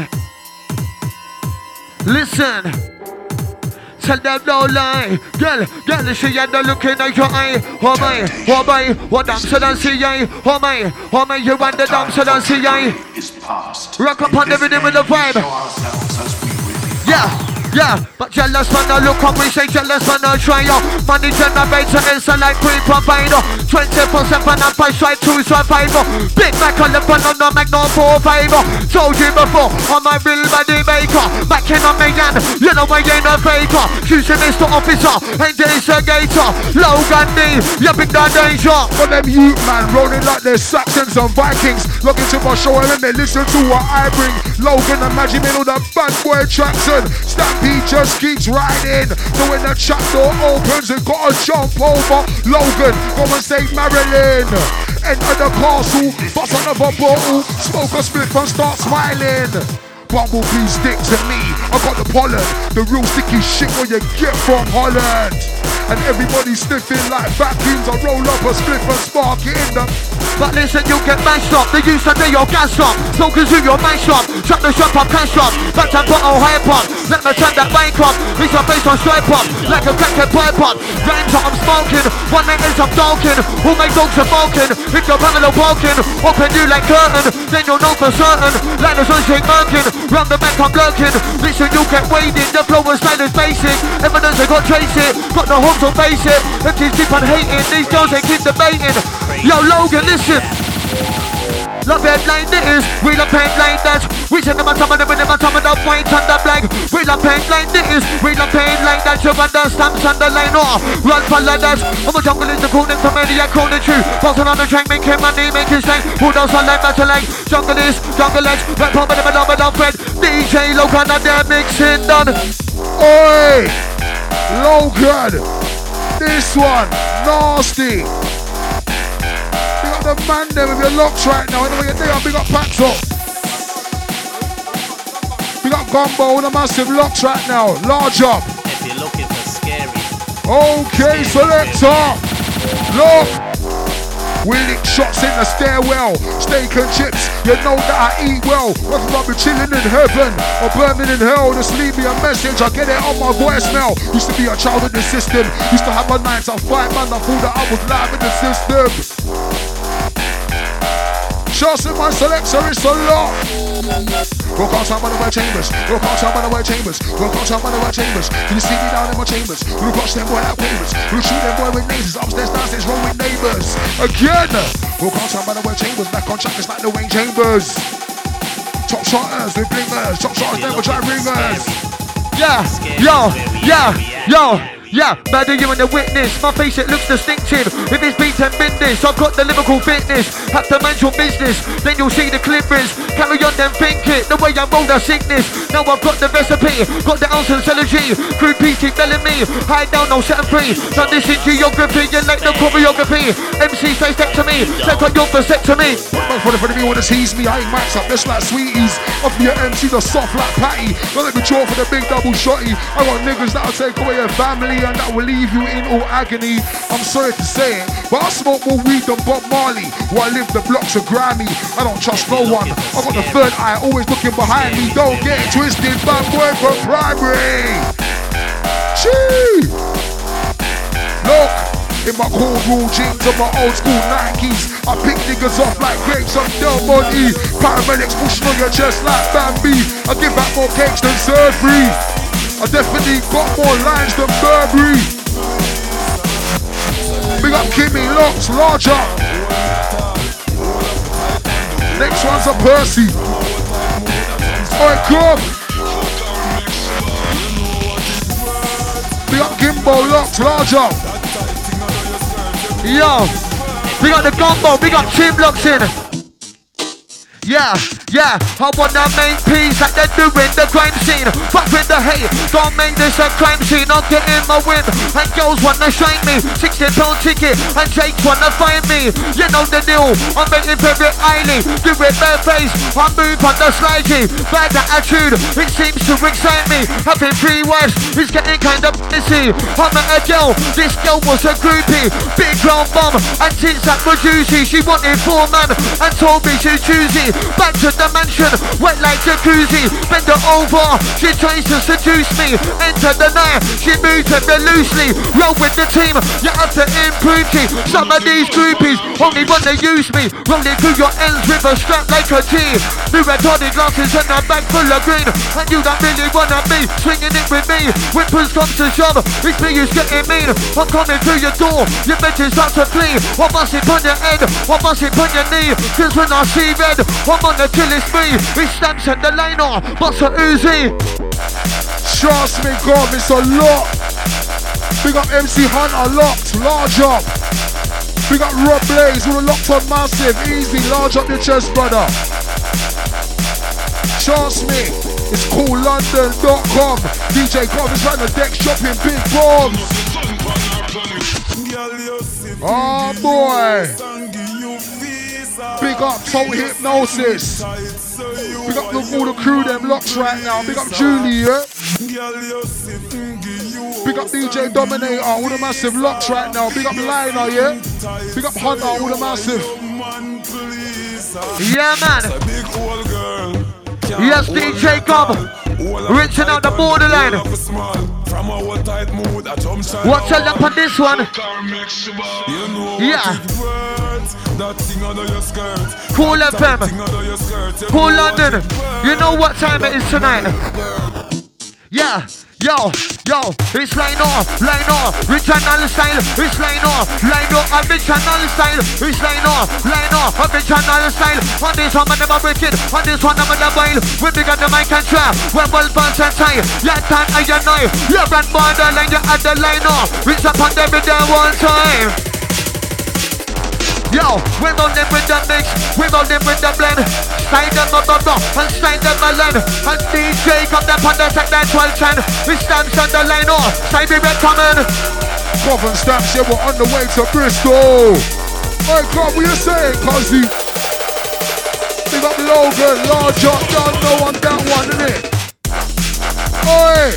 Listen. Tell them no lie. Girl, she had the looking at your eye. Oh my, what dancer than see I? Oh my, you want the dancer than see I? Rock up on the rhythm with the vibe. Yeah, but jealous man, I look up, we say jealous man, I try out. Money generator, answer like we provider. 24/7, I price right to survivor. Big Mac on the front of the Magnum 4-5. Told you before, I'm a real body maker. Backing on me and you know I ain't a faker. Choosing Mr. Officer, and there's a gator. Logan D, you big the danger. For them youth man, rolling like they're Saxons and Vikings. Look into my show and they listen to what I bring. Logan, imagine me all the bad boy Jackson. Stampede just keeps riding. So when the trap door opens, it gotta jump over. Logan, go and save Marilyn. Enter the castle, bust another bottle, smoke a spliff and start smiling. Bumblebee stick to me, I got the pollen. The real sticky shit where you get from Holland. And everybody's sniffing like vacuums. I roll up a spliff and spark it in the... But listen, you get mashed up. They used to do your gas up. Smokers do your mash up. Shut the shop up, cash up. Back and bottle hype up. Let me turn that bike up. Reach my face on stripe up. Like a crackhead pipe up. Rhymes up, I'm smoking. One night is I'm talking. All my dogs are barking. If you're running or walking, open you like curtain. Then you'll know for certain. Like the sunshine murking. Round the back I'm lurking. Listen, you get wading. The flow and style is basic. Evidence I got trace it. Got the hooks on face it. If these keep on hating, these girls they keep debating. Yo, Logan, listen. Love it like this, we love paint like that. We send them a time of them, a time of the white and the black. We love paint like this, we love paint like that. You understand, stand the line, oh, run for ladders. I'm a jungle in the corner, for many I call the truth. Bouncing on the track, making money, making strength. Who knows I like battle like jungle is, jungle edge. Rap on with them, and Fred. DJ Logan and they're mixing done. Oi! Logan! This one, nasty. The man there with your locks right now. Anyway, you there, big up packs up. We got Gumbo with a massive locks right now. Large up. If you're looking for scary. Okay, selector. Look. We lick shots in the stairwell. Steak and chips, you know that I eat well. Whether I be chilling in heaven or burning in hell, just leave me a message, I get it on my voicemail. Used to be a child in the system. Used to have a 9 to 5 man, I thought that I was live in the system. Shots in my selector, it's a lot. Rock out time by the way chambers. Rock out time by the way chambers. Rock out time by the way chambers. You see me down in my chambers. You watch them boy like papers. You shoot them boy with lasers. Upstairs, downstairs, roll with neighbors. Again. Rock out time by the way chambers. Back on track, it's like the Wayne Chambers. Top shotters with blingers. Top shotters never try ringers. Yeah, yo. Yeah, murder you and the witness. My face, it looks distinctive. If it's beat and business, I've got the lyrical fitness. Have to manage your business, then you'll see the clippers. Carry on, then think it. The way I roll the sickness. Now I've got the recipe, got the ounce and celery. Group P's keep telling me, hide down, no set and free. Done this in geography, you like the choreography. MC say step to me, take on your vasectomy. For the me wanna tease me, I ain't max up just like sweeties. Off your MC, the soft like patty. Don't let me draw for the big double shotty. I got niggas that'll take away your family and that will leave you in all agony. I'm sorry to say it, but I smoke more weed than Bob Marley. While I live the blocks of Grammy, I don't trust no one. I got the third eye, always looking behind me. Don't get it twisted, bad boy from primary. Chee! Look, in my cold rule jeans and my old school Nikes, I pick niggas off like grapes on Del Monte. Paramedics pushing on your chest like Bambi. I give out more cakes than surgery. I definitely got more lines than Burberry. Big up Kimmy, Locks, larger. Next one's a Percy. Alright, come. Big up Gimbo, Locks, larger. Yo, we got the gumbo, we got Tim Locks in. Yeah, I wanna make peace like they're doing the crime scene. Fuck with the hate, don't make this a crime scene. I'll get in my whip, and girls wanna shine me. £16 ticket, and Jake wanna find me. You know the deal, I'm making very highly. Do it bare face, I move on the slidey. Bad attitude, it seems to excite me. Having 3 wives, it's getting kinda busy. I met a girl, this girl was a groupie. Big round bum, and tits that were juicy. She wanted 4 man, and told me she's choosy. Back to the mansion, wet like jacuzzi. Bend her over, she tries to seduce me. Enter the night, she moves very loosely. Roll with the team, you have to improve me. Some of these groupies only wanna use me. Rolling through your ends with a strap like a G. New retarded glasses and a bag full of green. And you don't really wanna be swinging it with me. Whippers come to shove, it's me who's getting mean. I'm coming through your door, your bitches start to flee. I must it on your head, I must it on your knee. Cause when I see red, I'm on the killing spree. It's Stamps and the liner, box of Uzi. Trust me, God, it's a lot. Big up MC Hunter, Locked, large up. Big up Rob Blaze, all the Locked on massive. Easy, large up your chest, brother. Trust me, it's coollondon.com. DJ Cobb is right on the deck shopping big bombs. Oh boy. Big up Total Hypnosis. Big up all the crew, them Locks right now. Big up Julie, yeah? Big up DJ Dominator, all the massive Locks right now. Big up Liner, yeah? Big up Hunter, all the massive. Yeah, man. Yes, DJ Cobb. Reaching out the borderline. What's your lump on this one? Yeah. Cool FM. Cool London. You know what time it is tonight. Yeah. Yo, it's Liner, regional style, it's Liner, original style, it's Liner, original style. On this one, I'm never wicked, on this one, I'm never wild. We big on the mic and trap, we're well bunched and tight. Yeah, time I know, you're brand borderline, you're at the Liner. It's up on them with them one time. Yo, we're rolling with the mix, we're rolling with the blend. Slide them a bubble and slide them a land. And DJ come down on the track, that 1210. It's Stamps on the line, oh, side me red coming. Cobb and Stamps, yeah, we're on the way to Bristol. Hey, Cobb, what you saying, cuzzy? Big up Logan, large up, don't know on that one, innit? Oi!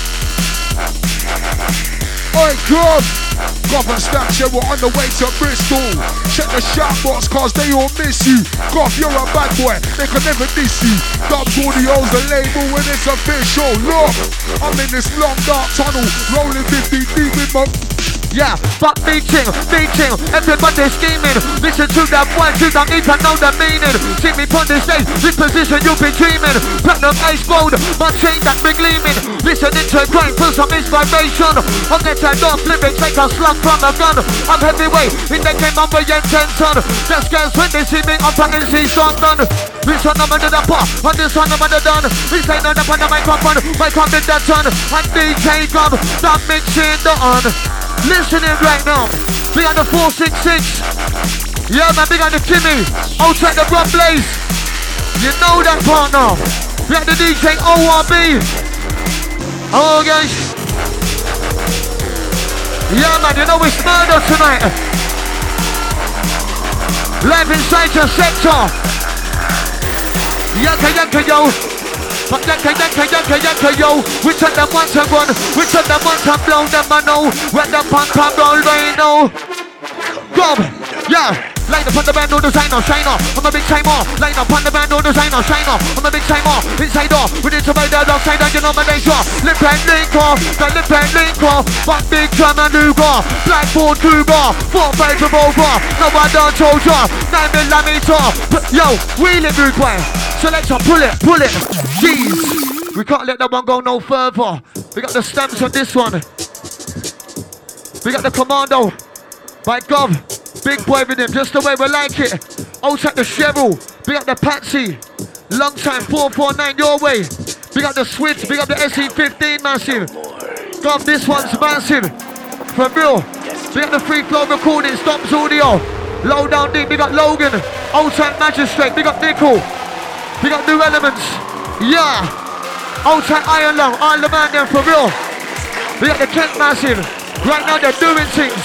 Oi, Cobb! Cobb and Stamps, yeah, we're on the way to Bristol. Check the shout box, cause they all miss you. Cobb, you're a bad boy, they can never diss you. Dubs Audio's the label when it's official. Look, I'm in this long dark tunnel, rolling 50 deep in my Yeah, but beating, everybody scheming. Listen to that voice, you don't need to know the meaning. See me on this stage, this position you'll be dreaming. Platinum ace gold, my chain that be gleaming. Listening to grind for some inspiration. I'm getting off lyrics, make a slug from a gun. I'm heavyweight, in the game I'm weighing 10 ton. Just girls when they see me, I'm fucking see strong done. This one I'm under the pot, on this one I'm under done. This ain't on the microphone, my come with that ton. And DJ Gov, that mixing the on. Listening right now, we got the 466. Yeah man, we got the Kimmy. Outside the Rob Blaze. You know that partner. We got the DJ ORB. Oh guys. Yeah man, you know it's murder tonight. Live inside your sector. Yanka yo. Yanka yo. We turn them once and run. We turn them once and blow them I know. When the punk come roll they know. Go. Yeah. Line up on the band, no designer, shiner. I'm a big timer. Line up on the band, no designer, shiner. I'm a big timer. Inside off, we need to make that outside of denomination. Lip and link off, the lip and link off. But big German Luger, Blackboard Cougar, 4 fights of over. No one done told ya, 9mm. Yo, wheel it, rude boy. Selector, pull it. Jeez, we can't let that one go no further. We got the stamps on this one. We got the commando. By God. Big boy with him, just the way we like it. Outside the Cheryl, big up the Patsy. Long time 449 your way. Big up the Swift, big up the SE15 massive. God, this one's massive. For real. Big up the free flow recording, Stops Audio. Low down deep, big up Logan. Outside Magistrate, big up Nickel. Big up New Elements. Yeah. Outside Iron Lung, Iron Man there for real. Big up the Kent massive. Right now they're doing things.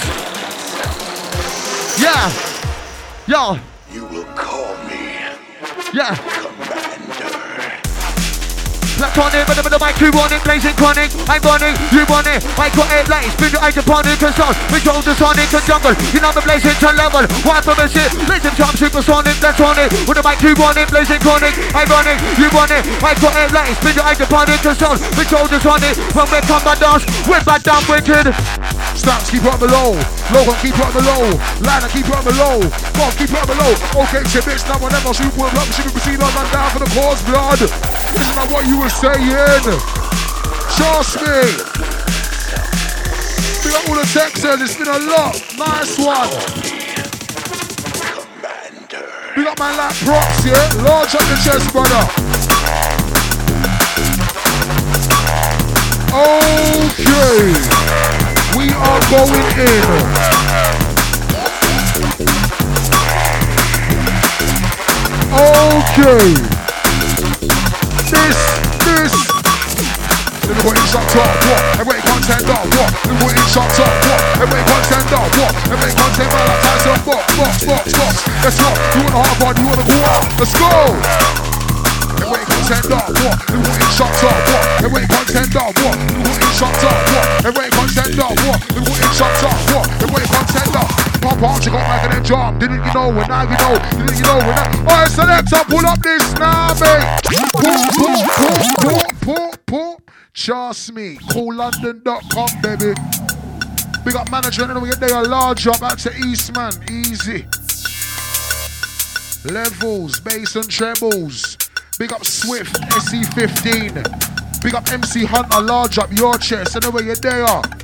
Yeah, yo. You will call me. Yeah. Commander. Black on it, but the mic, you want it, blazing chronic. I'm on it, you want it. I got it, lights, spin your eyes upon it, consult. We drove the sonic and jungle. You know the blazing to level. Why from the shit? Listen to supersonic, that's on it. With the mic, you want it, blazing chronic. I'm on it, you want it. I got it, lights, spin your eyes upon it, consult. We drove the sonic. When we come by dance, we're back down wicked. Stamps, keep it on the low. Logan, keep it on the low. Liner, keep it on the low. God, keep it on the low. Okay, so bitch, now whenever she pull up, she can proceed on and down for the cause, blood. Isn't that what you were saying? Trust me. We got all the Texans, it's been a lot. Nice one. We got man like props, yeah? Large up the chest, brother. Okay. We are going in. Okay. This. Little boy in shot top, what? Everybody content up, what? Little boy in shot top, what? Everybody content up, what? Everybody content man like Tyson, box. Let's rock. You want a hard one, you want to go out. Let's go. Everybody content up, what? Little boy in shot top, what? Everybody content up, what? Little boy in shot top, what? Everybody content up, what? Little boy in shot top, what? Everybody content up. Pop out, you got Mike and then jump. Didn't you know? Now you know. Didn't you know? Alright, selector, pull up this now, mate. Pull. Trust me. CallLondon.com, baby. Big up management and we get there a large up. Out to Eastman. Easy. Levels, bass and trebles. Big up Swift, SE15. Big up MC Hunter, large up your chest. Anyway, you're there.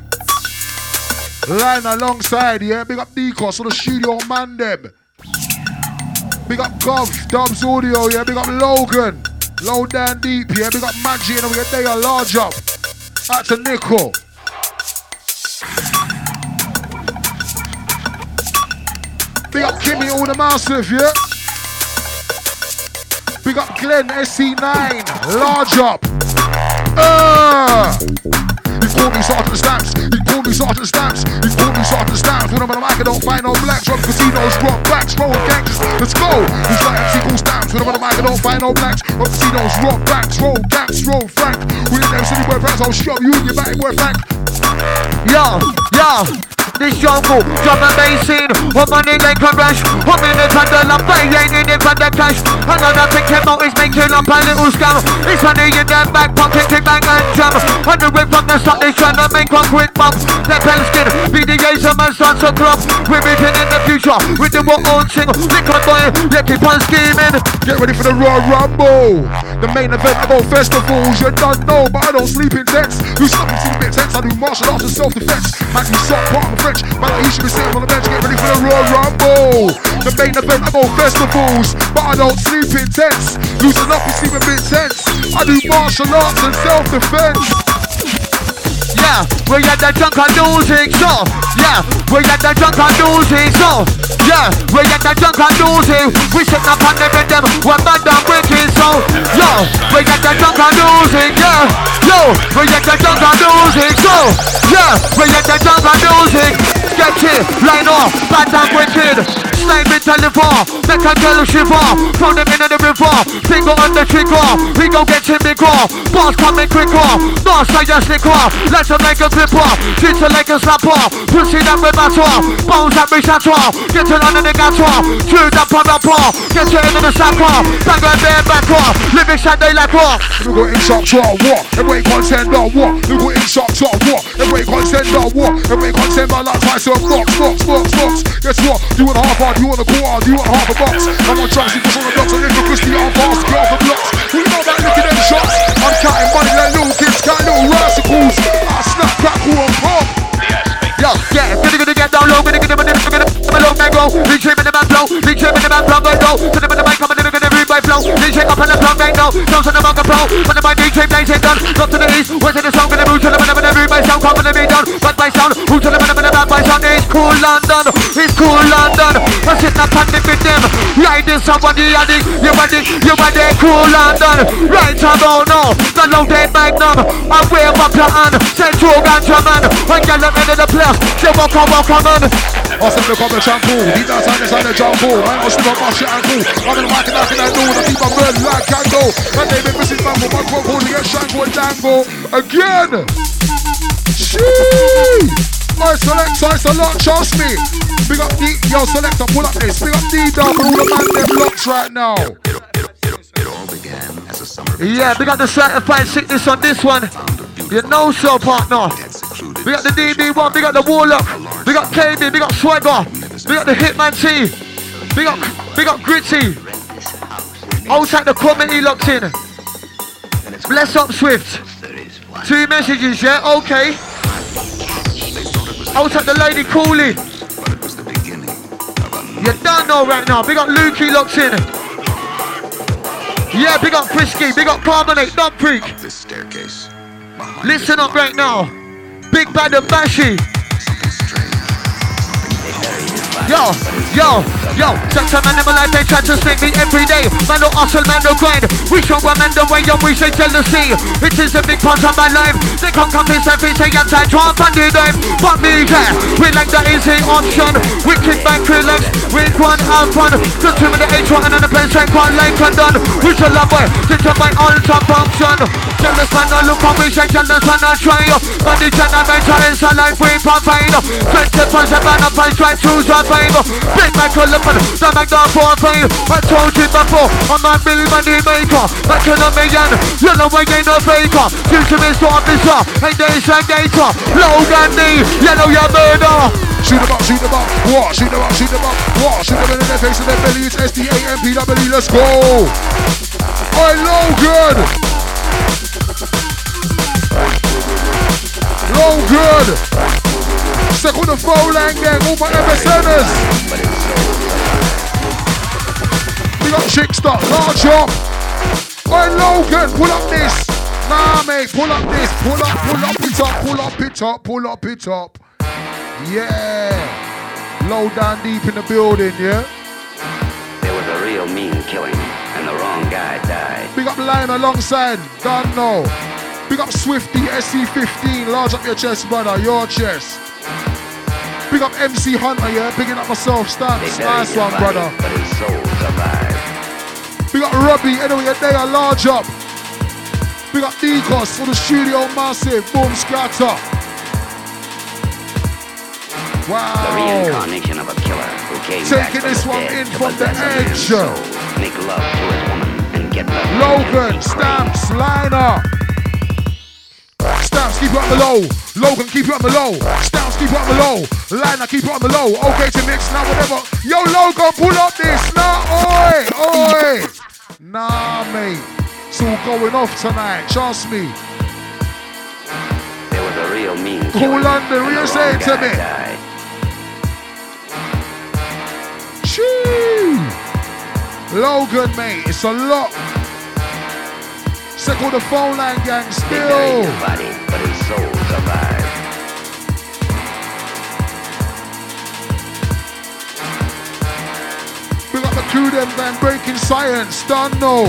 Line alongside, yeah. Big up Decos, so the studio man them. Big up Gov, Dubs Audio, yeah. Big up Logan, Low Down Deep, yeah. Big up Maggie, and we get there large up. Out to Nickel. Big up Kimmy, all the massive, yeah. Big up Glenn, SC9, large up. You call me Sergeant Stamps. You call me Sergeant Stamps. You call me Sergeant Stamps. When I'm on the mic, I don't find no blacks. Rob casinos, rock backs, roll gangsters. Let's go. Who's like MC called Stamps? When I'm on the mic, I don't find no blacks. Rob casinos, rock backs, roll gangs, roll Frank. We in them city boy Franks. I'll show you and your back boy Frank. Yo. This jungle, drum and bass in. One money like a rush. 1 minute under the play, ain't in it for the cash. Another big tempo is making up a little scam. It's money in their back pocket, kick back and jump. On the way from the start, they tryna make one quick bump. They're pale skin, BDA's a man starts to club. We're meeting in the future with the own thing. Lick on boy, yeah, keep on scheming. Get ready for the Royal Rumble. The main event about festivals, you don't know, but I don't sleep in tents. You stop me to the bit tense, I do martial arts and self-defense. Man, you suck, part of French. Man, he should be sitting on the bench. Get ready for the Royal Rumble. The main event about festivals, but I don't sleep in tents. Loosen up, you seem a bit tense. I do martial arts and self-defense. Yeah, we got the drunk and music, so yeah, we got the drunk and music, so yeah, we got the drunk and music. We sitting up on the rhythm, we're bad and breaking, so yo, we got the drunk and music, yeah, yo, we got the drunk and music, so yeah, we got the drunk and music. Get it, line off, bad and wicked. Slide me telephone, make a tell you shiver. Throw them in the river, finger on the trigger. We gon' get him bigger, boss coming quicker. Boss like a slicker, let's make a clipper. Treat her like a slapper, pussy that with matter. Bones that we shatter, get it under the gutter. Chew that on the paw, get it into the sacker. Bang on their backer, living shot they like what? We go in shop to our war, everybody contend our war. We go in shop to our war, everybody contend our war. Everybody contend our like Tyson. Box. Guess what? You want a half hard, you want a quarter, you want half a box. I'm on tracks, you push on the blocks, and if you're Christy, I'm fast, get off the blocks. We know about licking them shots. I'm counting money like little kids, counting little rascals. I snap, crackle, and pop. Yo, yeah, gonna get down low, gonna low, man go. Big shape in the man flow, big shape in the man flow, go. To the mic, come on, gonna read my flow. Big shape up on the flow, man go. Don't send the market flow, when the mic, big shape, nice and done. Drop to the east, west of the sound, gonna move to the man, read my sound, come on, be done. But my sound, who to the man, bad my sound, it's cool London, it's cool London. I'm sitting up on the with them, riding somebody, you body, cool London. Right about now, the loaded magnum, I wave up your hand, Central Ganja man, when you're looking at the place, you walk on, man. I said look up the shampoo, deep down inside the jumbo. Man, I'll shoot up my shit and cool. I'm in the mic and I know that keep my bird like Kango. And they been missing mango, my quote holding get Shango and Dango. Again! Shee! I select a lot, trust me. Big up D, yo selector, pull up this. Big up D-Dog and all the man them blocks right now. It all began as a summer. Yeah, we got the certified sickness on this one. You know so, partner. We got the DB1, we got the Warlock, we got KB, we got Swagger, we got the Hitman T, we got Gritty. Outside the committee locked in. Bless up Swift. 2 messages, yeah, okay. Outside the Lady Cooley. You don't know right now, we got Lukey locked in. Yeah, big up Frisky, big up Carbonate, Dump Freak. Listen up right now. Big Bad and Bashy. Yo, such a man in my life, they try to sting me every day. Man no hustle, man no grind. We show a man the way and we say jealousy. It is a big part of my life. They can't come this every day and try to find the dime. But me, yeah, we like the easy option. We kick back, relax, we one have fun. Just 2 minutes H1 and the place like one like and done. We shall love boy, this is my ultra function. Jealous man, no look on me, say jealous man, no try. But the generation is a life we provide. 20% man, I fight, try to survive. Big Mac elephant, the Magda 4-5. I told you before, I'm a bill money maker. Back in a million, you know I ain't no faker. Future is the officer, and there's a gator. Logan D, yellow your murder. Shoot them up, what? Shoot them up, what? Shoot them in their face and their belly, it's SDAMPW, let's go. Oi, Logan. Second the phone line gang, all my MSNers. We got Chickster, large up. Oi Logan, pull up this. Nah mate, pull up this. Pull up it up. Yeah. Low down deep in the building, yeah? There was a real mean killing and the wrong guy died. Big up Lion alongside, don't know. Big up Swifty, SC15, large up your chest, brother, your chest. Big up MC Hunter, yeah, picking up myself, Stamps, nice one, brother. But his soul survived. Big up Robbie, anyway, they are large up. Big up Nikos for the studio, massive, boom, scatter. Wow. The reincarnation of a killer who came back taking this one in from the edge. Soul, make love to his woman and get the Logan, Stamps, Liner. Stamps, keep it on the low. Logan, keep it on the low. Stamps, keep it on the low. Liner, keep it on the low. Okay to mix, now whatever. Yo, Logan, pull up this. Nah, oi, oi. Nah, mate. It's all going off tonight, trust me. There was a real mean Cool killing, London, what and you the saying wrong to guy me? died. Shoo! Logan, mate, it's a lot. Sick of the phone line gang They buried still. his body, but his soul survived. Big up the crew, them man, breaking science, done no.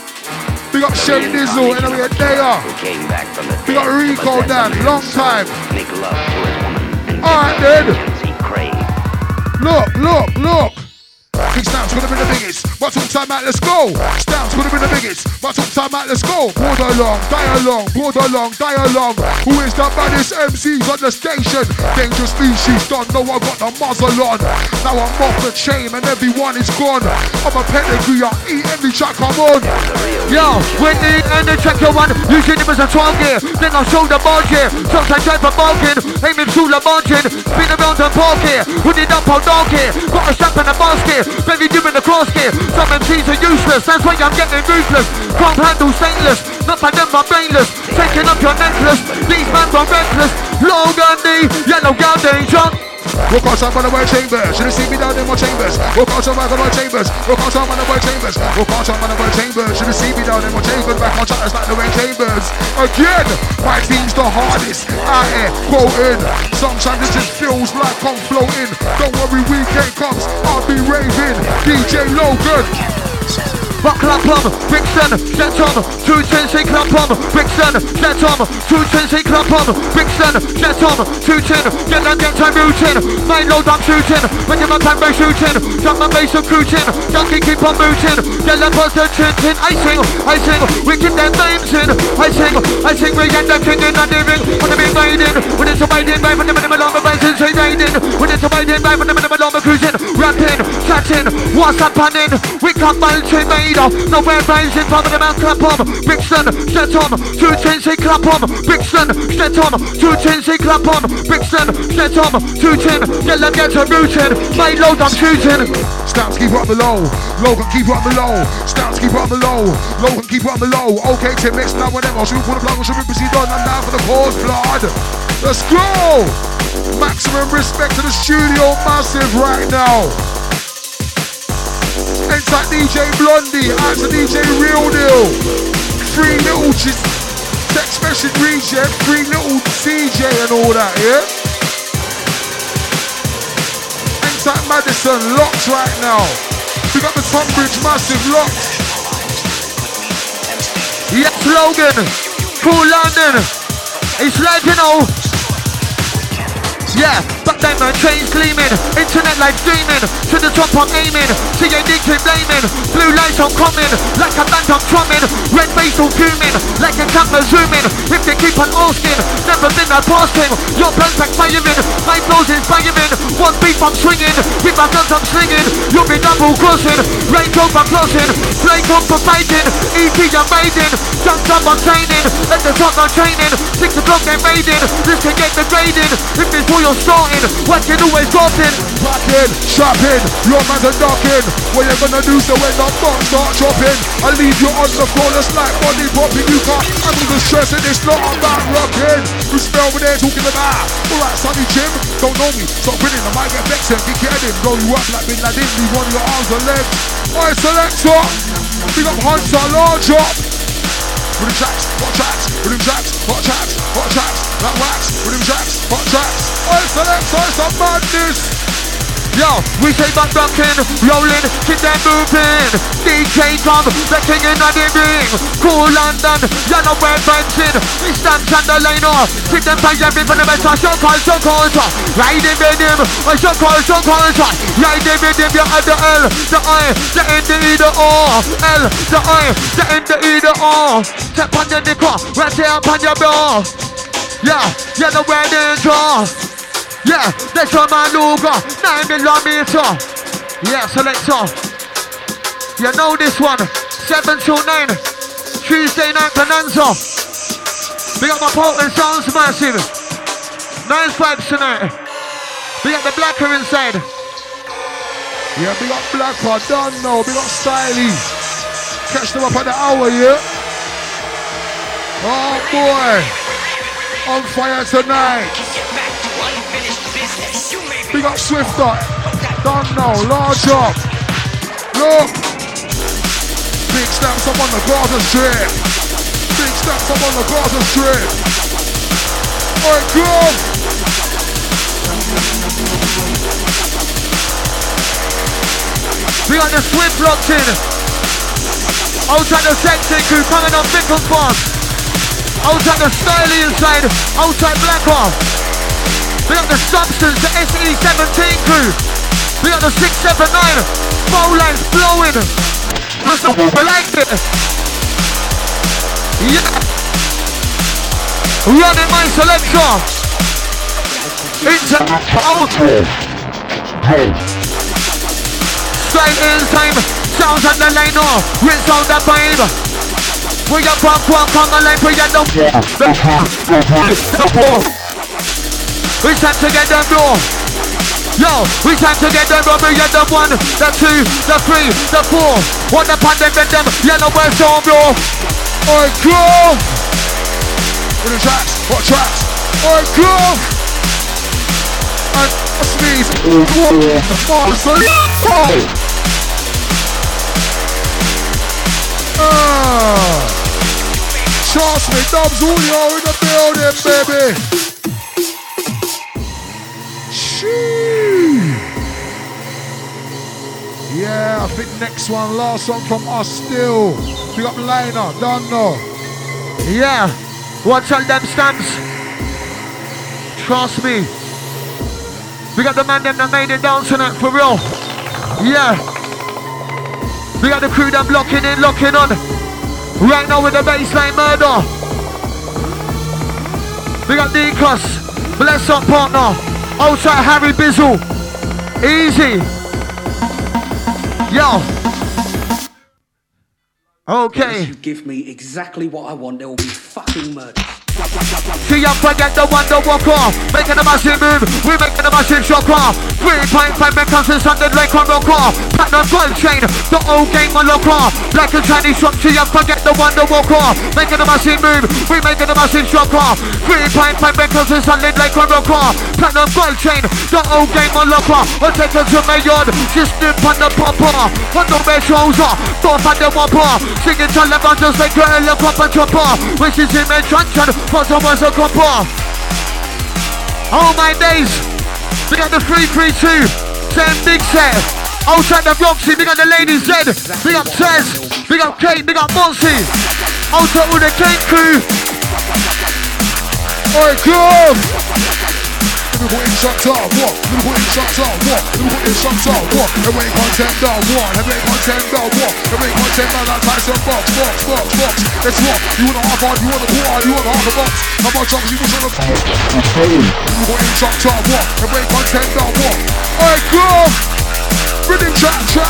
Big up The Shelly Dizzle, and we a day off. who came back from the Big dead up to Rico, possess a Dan, man's long soul, time. make love to his woman, and Alright, give her then. vengeance he craved. Look. Big Stamps could have been the biggest, but took time out, let's go. Stamps could have been the biggest, but took time out, let's go. Border along, die along. Who is the baddest MCs on the station? Dangerous species, don't know I got the muzzle on. Now I'm off the chain and everyone is gone. I'm a pedigree, I eat every track I'm on. Yo, when the end of check your one, using him as a 12 gear, then I'll show the ball gear. Sometimes drive a bargain, aiming through the margin, spin around and park here, hooded up on dog here, got a strap and a basket, baby doing the cross gear. Some MCs are useless, that's why I'm getting ruthless. Can't handle stainless, not by them I'm brainless, taking up your necklace, these men are reckless. Logan D, yellow girl danger. Walk outside on the white chambers. Should have seen me down in my chambers. Walk outside on the white chambers. Walk outside on the white chambers. Walk outside on the white chambers. Should have seen me down in my chambers. Back on chatters like the white chambers. Again, my team's the hardest. Out here, quoting. Sometimes it just feels like I'm floating. Don't worry, weekend comes. I'll be raving. DJ Logan. Clap on, Brixton, set on, 210, clap on, Brixton, set on, 210, clap on, Brixton, set on, 210, get time routine, main load I'm shooting, when you're my time by shooting, jump my base of cruising, junkie keep on mooting, get that person chinting, I sing, we keep them names in, I sing, we get them king in and the ring, when the big maiden, when it's a maiden, right from the minimum on the basis, say maiden, when it's a maiden, right from the minimum on the cruising, rapping, chatting, what's happening, we can't mountain made. No way rising from the mount clap on Brixton, set on 210, clap on Brixton, set on 210, clap on Brixton, set on 210, get to rooting, my load I'm shooting. Stamps keep it on the low. Logan keep it on the low. Stamps keep it on the low. Logan keep it on the low. Okay, Tim mix now whenever. Should we pull the plug or should we proceed on? I'm down for the cause, blood. Let's go. Maximum respect to the studio massive right now. Inside DJ Blondie, out to DJ Real Deal. Free little text message region, free little CJ and all that, yeah? Inside Madison, locked right now. We got the Tunbridge massive locked. Yes, Logan, Cool London, it's live, you know. Yeah, but then my train's gleaming, internet live streaming, to the top I'm aiming, CAD keep blaming, blue lights I'm coming, like a band I'm drumming, red bass all fuming, like a camera zooming, if they keep on asking, never been a past him, your plans backfiring, my flows inspiring, one beat I'm swinging, with my guns I'm slinging, you'll be double crossing, range over crossing, play comp for fighting, EP I'm raiding, jump up I'm training, at the top I'm training, 6 o'clock they're raiding, this can get degrading, if it's all you're starting, what can always dropping. Rockin', strapping, your man's a ducking. What you gonna do so when the bomb start dropping? I leave you on the floor, just like body popping. You can't handle the stress and it's not about rocking. Who's spell over there talking about? Alright, Sonny Jim, don't know me, stop grinning, I might get vexed and kick your head in. Blow you up like Bin Laden, leave one of your arms and legs. Alright, selector, big up Hunter, large up. Rhythm tracks, hot tracks, rhythm tracks, hot tracks, hot tracks, that wax, rhythm tracks, hot tracks. Oi, selector, it's a madness. Yo, we say back rockin', rolling, keep them moving. DJ Tom, the king in the ring. Cool London, you know we're fencing. We stand Chandelier, keep them by every for the best. So call, riding with him. So call, riding with him. You have the L, the I, the N, the E, the O. L, the I, the N, the E, the O. Step on your dick, right here up on your bra. Yeah, you know we're danger. Yeah, that's on my logo, 9mm. Yeah, selector. You know this one, 7 till 9, Tuesday night bonanza. Big up my Portland sounds massive. Nice vibes tonight. Big up the Blacker inside. Yeah, big up Blacker, done now. Big up Styly. Catch them up at the hour, yeah? Oh boy. On fire tonight. Big up Swifter. Done now. Large up. Look. Big snaps up on the Gaza Strip. Big snaps up on the Gaza Strip. Alright, good. We got the Swift locked in. Outside the sexy crew coming on thick and fast. Outside the Styly inside. Outside Blacker. We got the Substance, the SE17 crew. We got the 679. Bow lines blowing. Just the people like it. Yeah. Running my selection. Into out. Straight in time. Sounds on the lane now. Rinse out the babe. We got walk on the lane. We got the we time to get them raw. Yo, we time to get them raw. We get the 1, the 2, the 3, the 4. One upon them, get them yellow birds on raw. Oi, groove. In the tracks, what tracks? Oi, groove. And sneeze. Trust me, Dubs Julio in the building, baby. Yeah, I think next one, last one from us still. Big up Liner, done no. Yeah, watch out them stamps. Trust me. We got the man them that made it down tonight for real. Yeah. We got the crew them locking in, locking on. Right now with the baseline murder. We got Nikos, bless up partner. Outside Harry Bizzle. Easy. Yo. Okay. Unless you give me exactly what I want, there will be fucking murder. See you forget the Wonder Walker. Making a massive move, we're making a massive shocker. 3.5 because Sunday like on rocker. Platinum gold chain, the old game on locker. Like a Chinese shop, see you forget the Wonder Walker. Making a massive move, we're making a massive shocker. 3.5 because Sunday like on rocker. Platinum gold chain, the old game on locker. I'll take her to my yard, just nip on the popper. On the red trouser, don't find the whopper. Singing to left, just like a helicopter chopper. Which is in my junction. For someone's a copper. Oh my days. We got the 332. Sam Big Set. Outside the Roxy. We got the Ladies Z. We got Tez. We got Kate. We got Monty. Outside all the Kate crew. Oi, come! Let me put in shots out, what? Let me put in shots out, what? Let me put in shots out, what? And make content down, what? And make content down, what? And make content down like Tyson box. It's what? You want a half hard, you want a quarter, you want a half a box. How much chocolate you push on the phone? Let me put in shots out, what? And make content down, what? Oi, come! Rhythm track.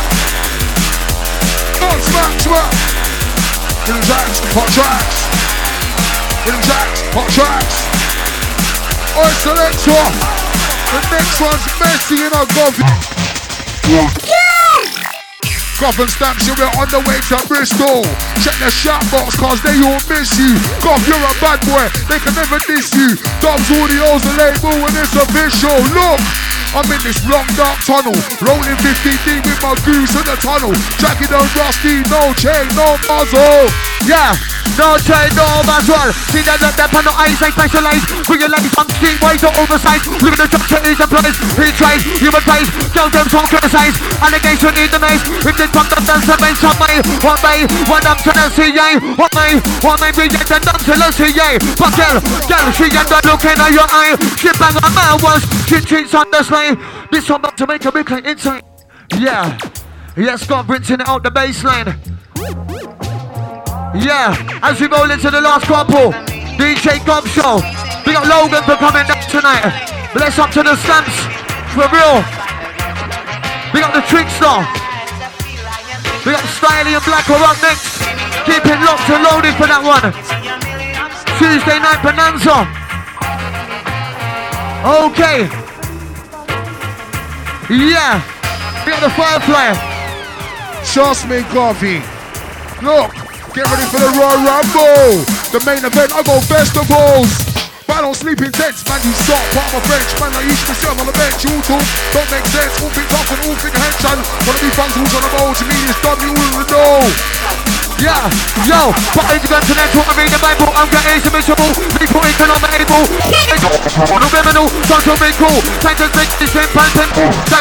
On smack. Rhythm tracks, hot tracks. Rhythm tracks, hot tracks. Oi, selector. The next one's messy in our Govan. Govan stamps you, we're on the way to Bristol. Check the shout box, cause they all miss you. Gov, you're a bad boy, they can never diss you. Dubs Audio's the label and it's official. Look, I'm in this long dark tunnel, rolling 50 deep with my goose in the tunnel. Jacket on rusty, no chain, no muzzle. Yeah. No chain, no muzzle. See that on the ice, I specialize. Bring your legs on street ways or oversized. Look at the job is a place. He tries, human face. Tell them to criticize. Allegation in the maze. If they come up, then seven some way. One up to the CA. One may be yet and done to the CA. But girl, she end up looking at your eye. She bang on my words. She cheats on the sleigh. This one up to make a big inside. Yeah. Yes, got rinsing out the baseline. Yeah, as we roll into the last couple, DJ Gob Show. We got Logan for coming down tonight. Bless up to the stamps, for real. We got the Trickster. We got Styly and Blacker up next. Keep it locked and loaded for that one. Tuesday night bonanza. Okay. Yeah. We got the Firefly. Trust me, Coffee. Look, get ready for the Royal Rumble. The main event, I go festivals. But I don't sleep in tents, man, you suck. Part of my French, man, I used to sit on the bench. You talk, don't make sense. All think tough and all think hench. And wanna be fun tools on the road. To me, it's done, you will know. Yeah, yo, but intercontinental, I read the Bible, I'm getting miserable, people economic able, on the criminal, social be cool, time to make this in Python,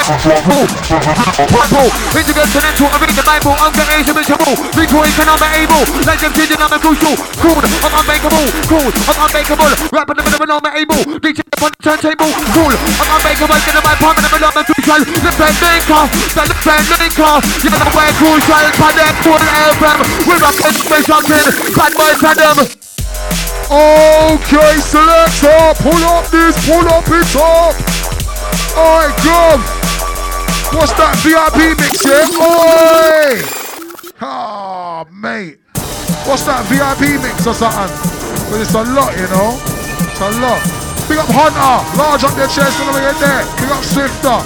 intercontinental, I read the Bible, I'm getting miserable, people economic able, like them children, I'm a crucial, cool, I'm unbreakable, cool, I'm unbreakable, rapping the middle of I'm able, DJ upon the turntable, cool, I'm unbreakable, get in my palm and I'm a crucial, the pen maker, the pen maker, you know where crucial, but that full album. We're rockin' special kid, bad boy Saddam. Okay, selector, pull up it up. Alright, Gov. What's that VIP mix, yeah? Oi! Ah, mate. What's that VIP mix or something? But it's a lot, you know? It's a lot. Big up Hunter, large up their chest and over there. Big up Swifter.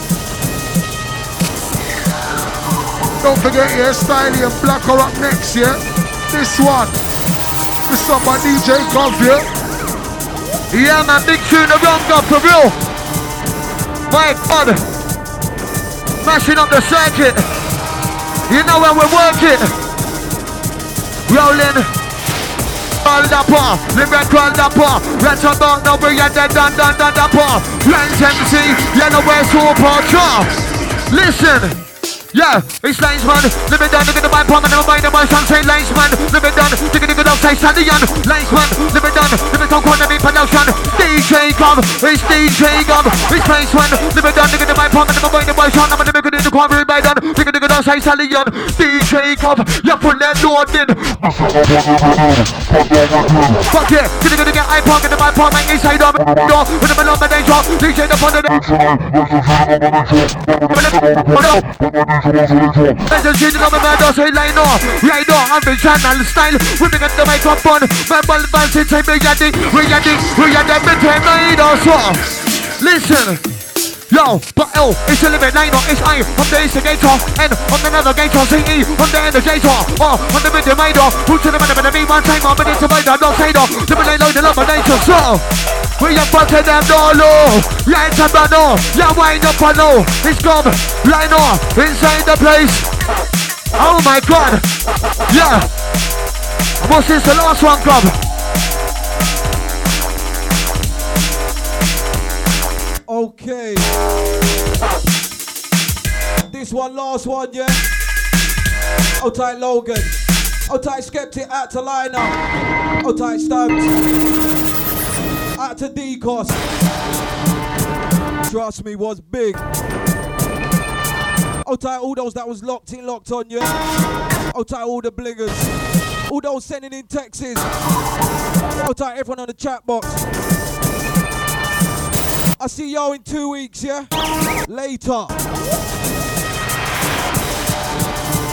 Don't forget, yeah, Styly and Black are up next, yeah? This one by DJ Gov, yeah? Yeah, man, big tune around God, for real. My God. Mashing up the circuit. You know when we're working. Rolling. Call the bar, lyrical the bar. Let's about now we are the dun the bar. Lens MC, you know we're super tough. Listen. Yeah, it's Linesman, live it down, look at the mind, palm and never mind the motion, say Linesman, live it down, dig it up, say Stallion, Linesman, live it down, live it down, corner, production, DJ Gov, it's DJ Gov, it's Linesman, live it down, dig it the mind, palm and never mind the motion, I'm gonna make it in the corner, by down, dig it up, say Stallion, DJ Gov, you put that load in. Fuck yeah, dig it, I park in the mind, palm and inside of the door, with the middle of the danger, DJ the front of the There's a shit of a murder, say line on. Right on, I'm the channel style. We bring up the microphone. My ball bounce it, say we are the between night or so. Listen. Yo, but L, it's the limit line on, it's I, I'm the instigator, and I'm the navigator, CE, I'm the indicator, I'm the mid-divider, who to the man of me one time, I'm an intimator, no sailor, the man load the love of nature, so, we are fucking them all low, yeah, it's a banner, yeah, wind up on low, it's gone, line on, inside the place, oh my God, yeah, what's this, the last one, club? Okay. This one, last one, yeah? Hold tight, Logan. Hold tight, Skeptic, out to Liner. Hold tight, Stamps. Out to D-Cost. Trust me, was big. Hold tight, all those that was locked in, locked on, yeah? Hold tight, all the blingers. All those sending in texts. Hold tight, everyone on the chat box. I'll see y'all in 2 weeks, yeah? Later.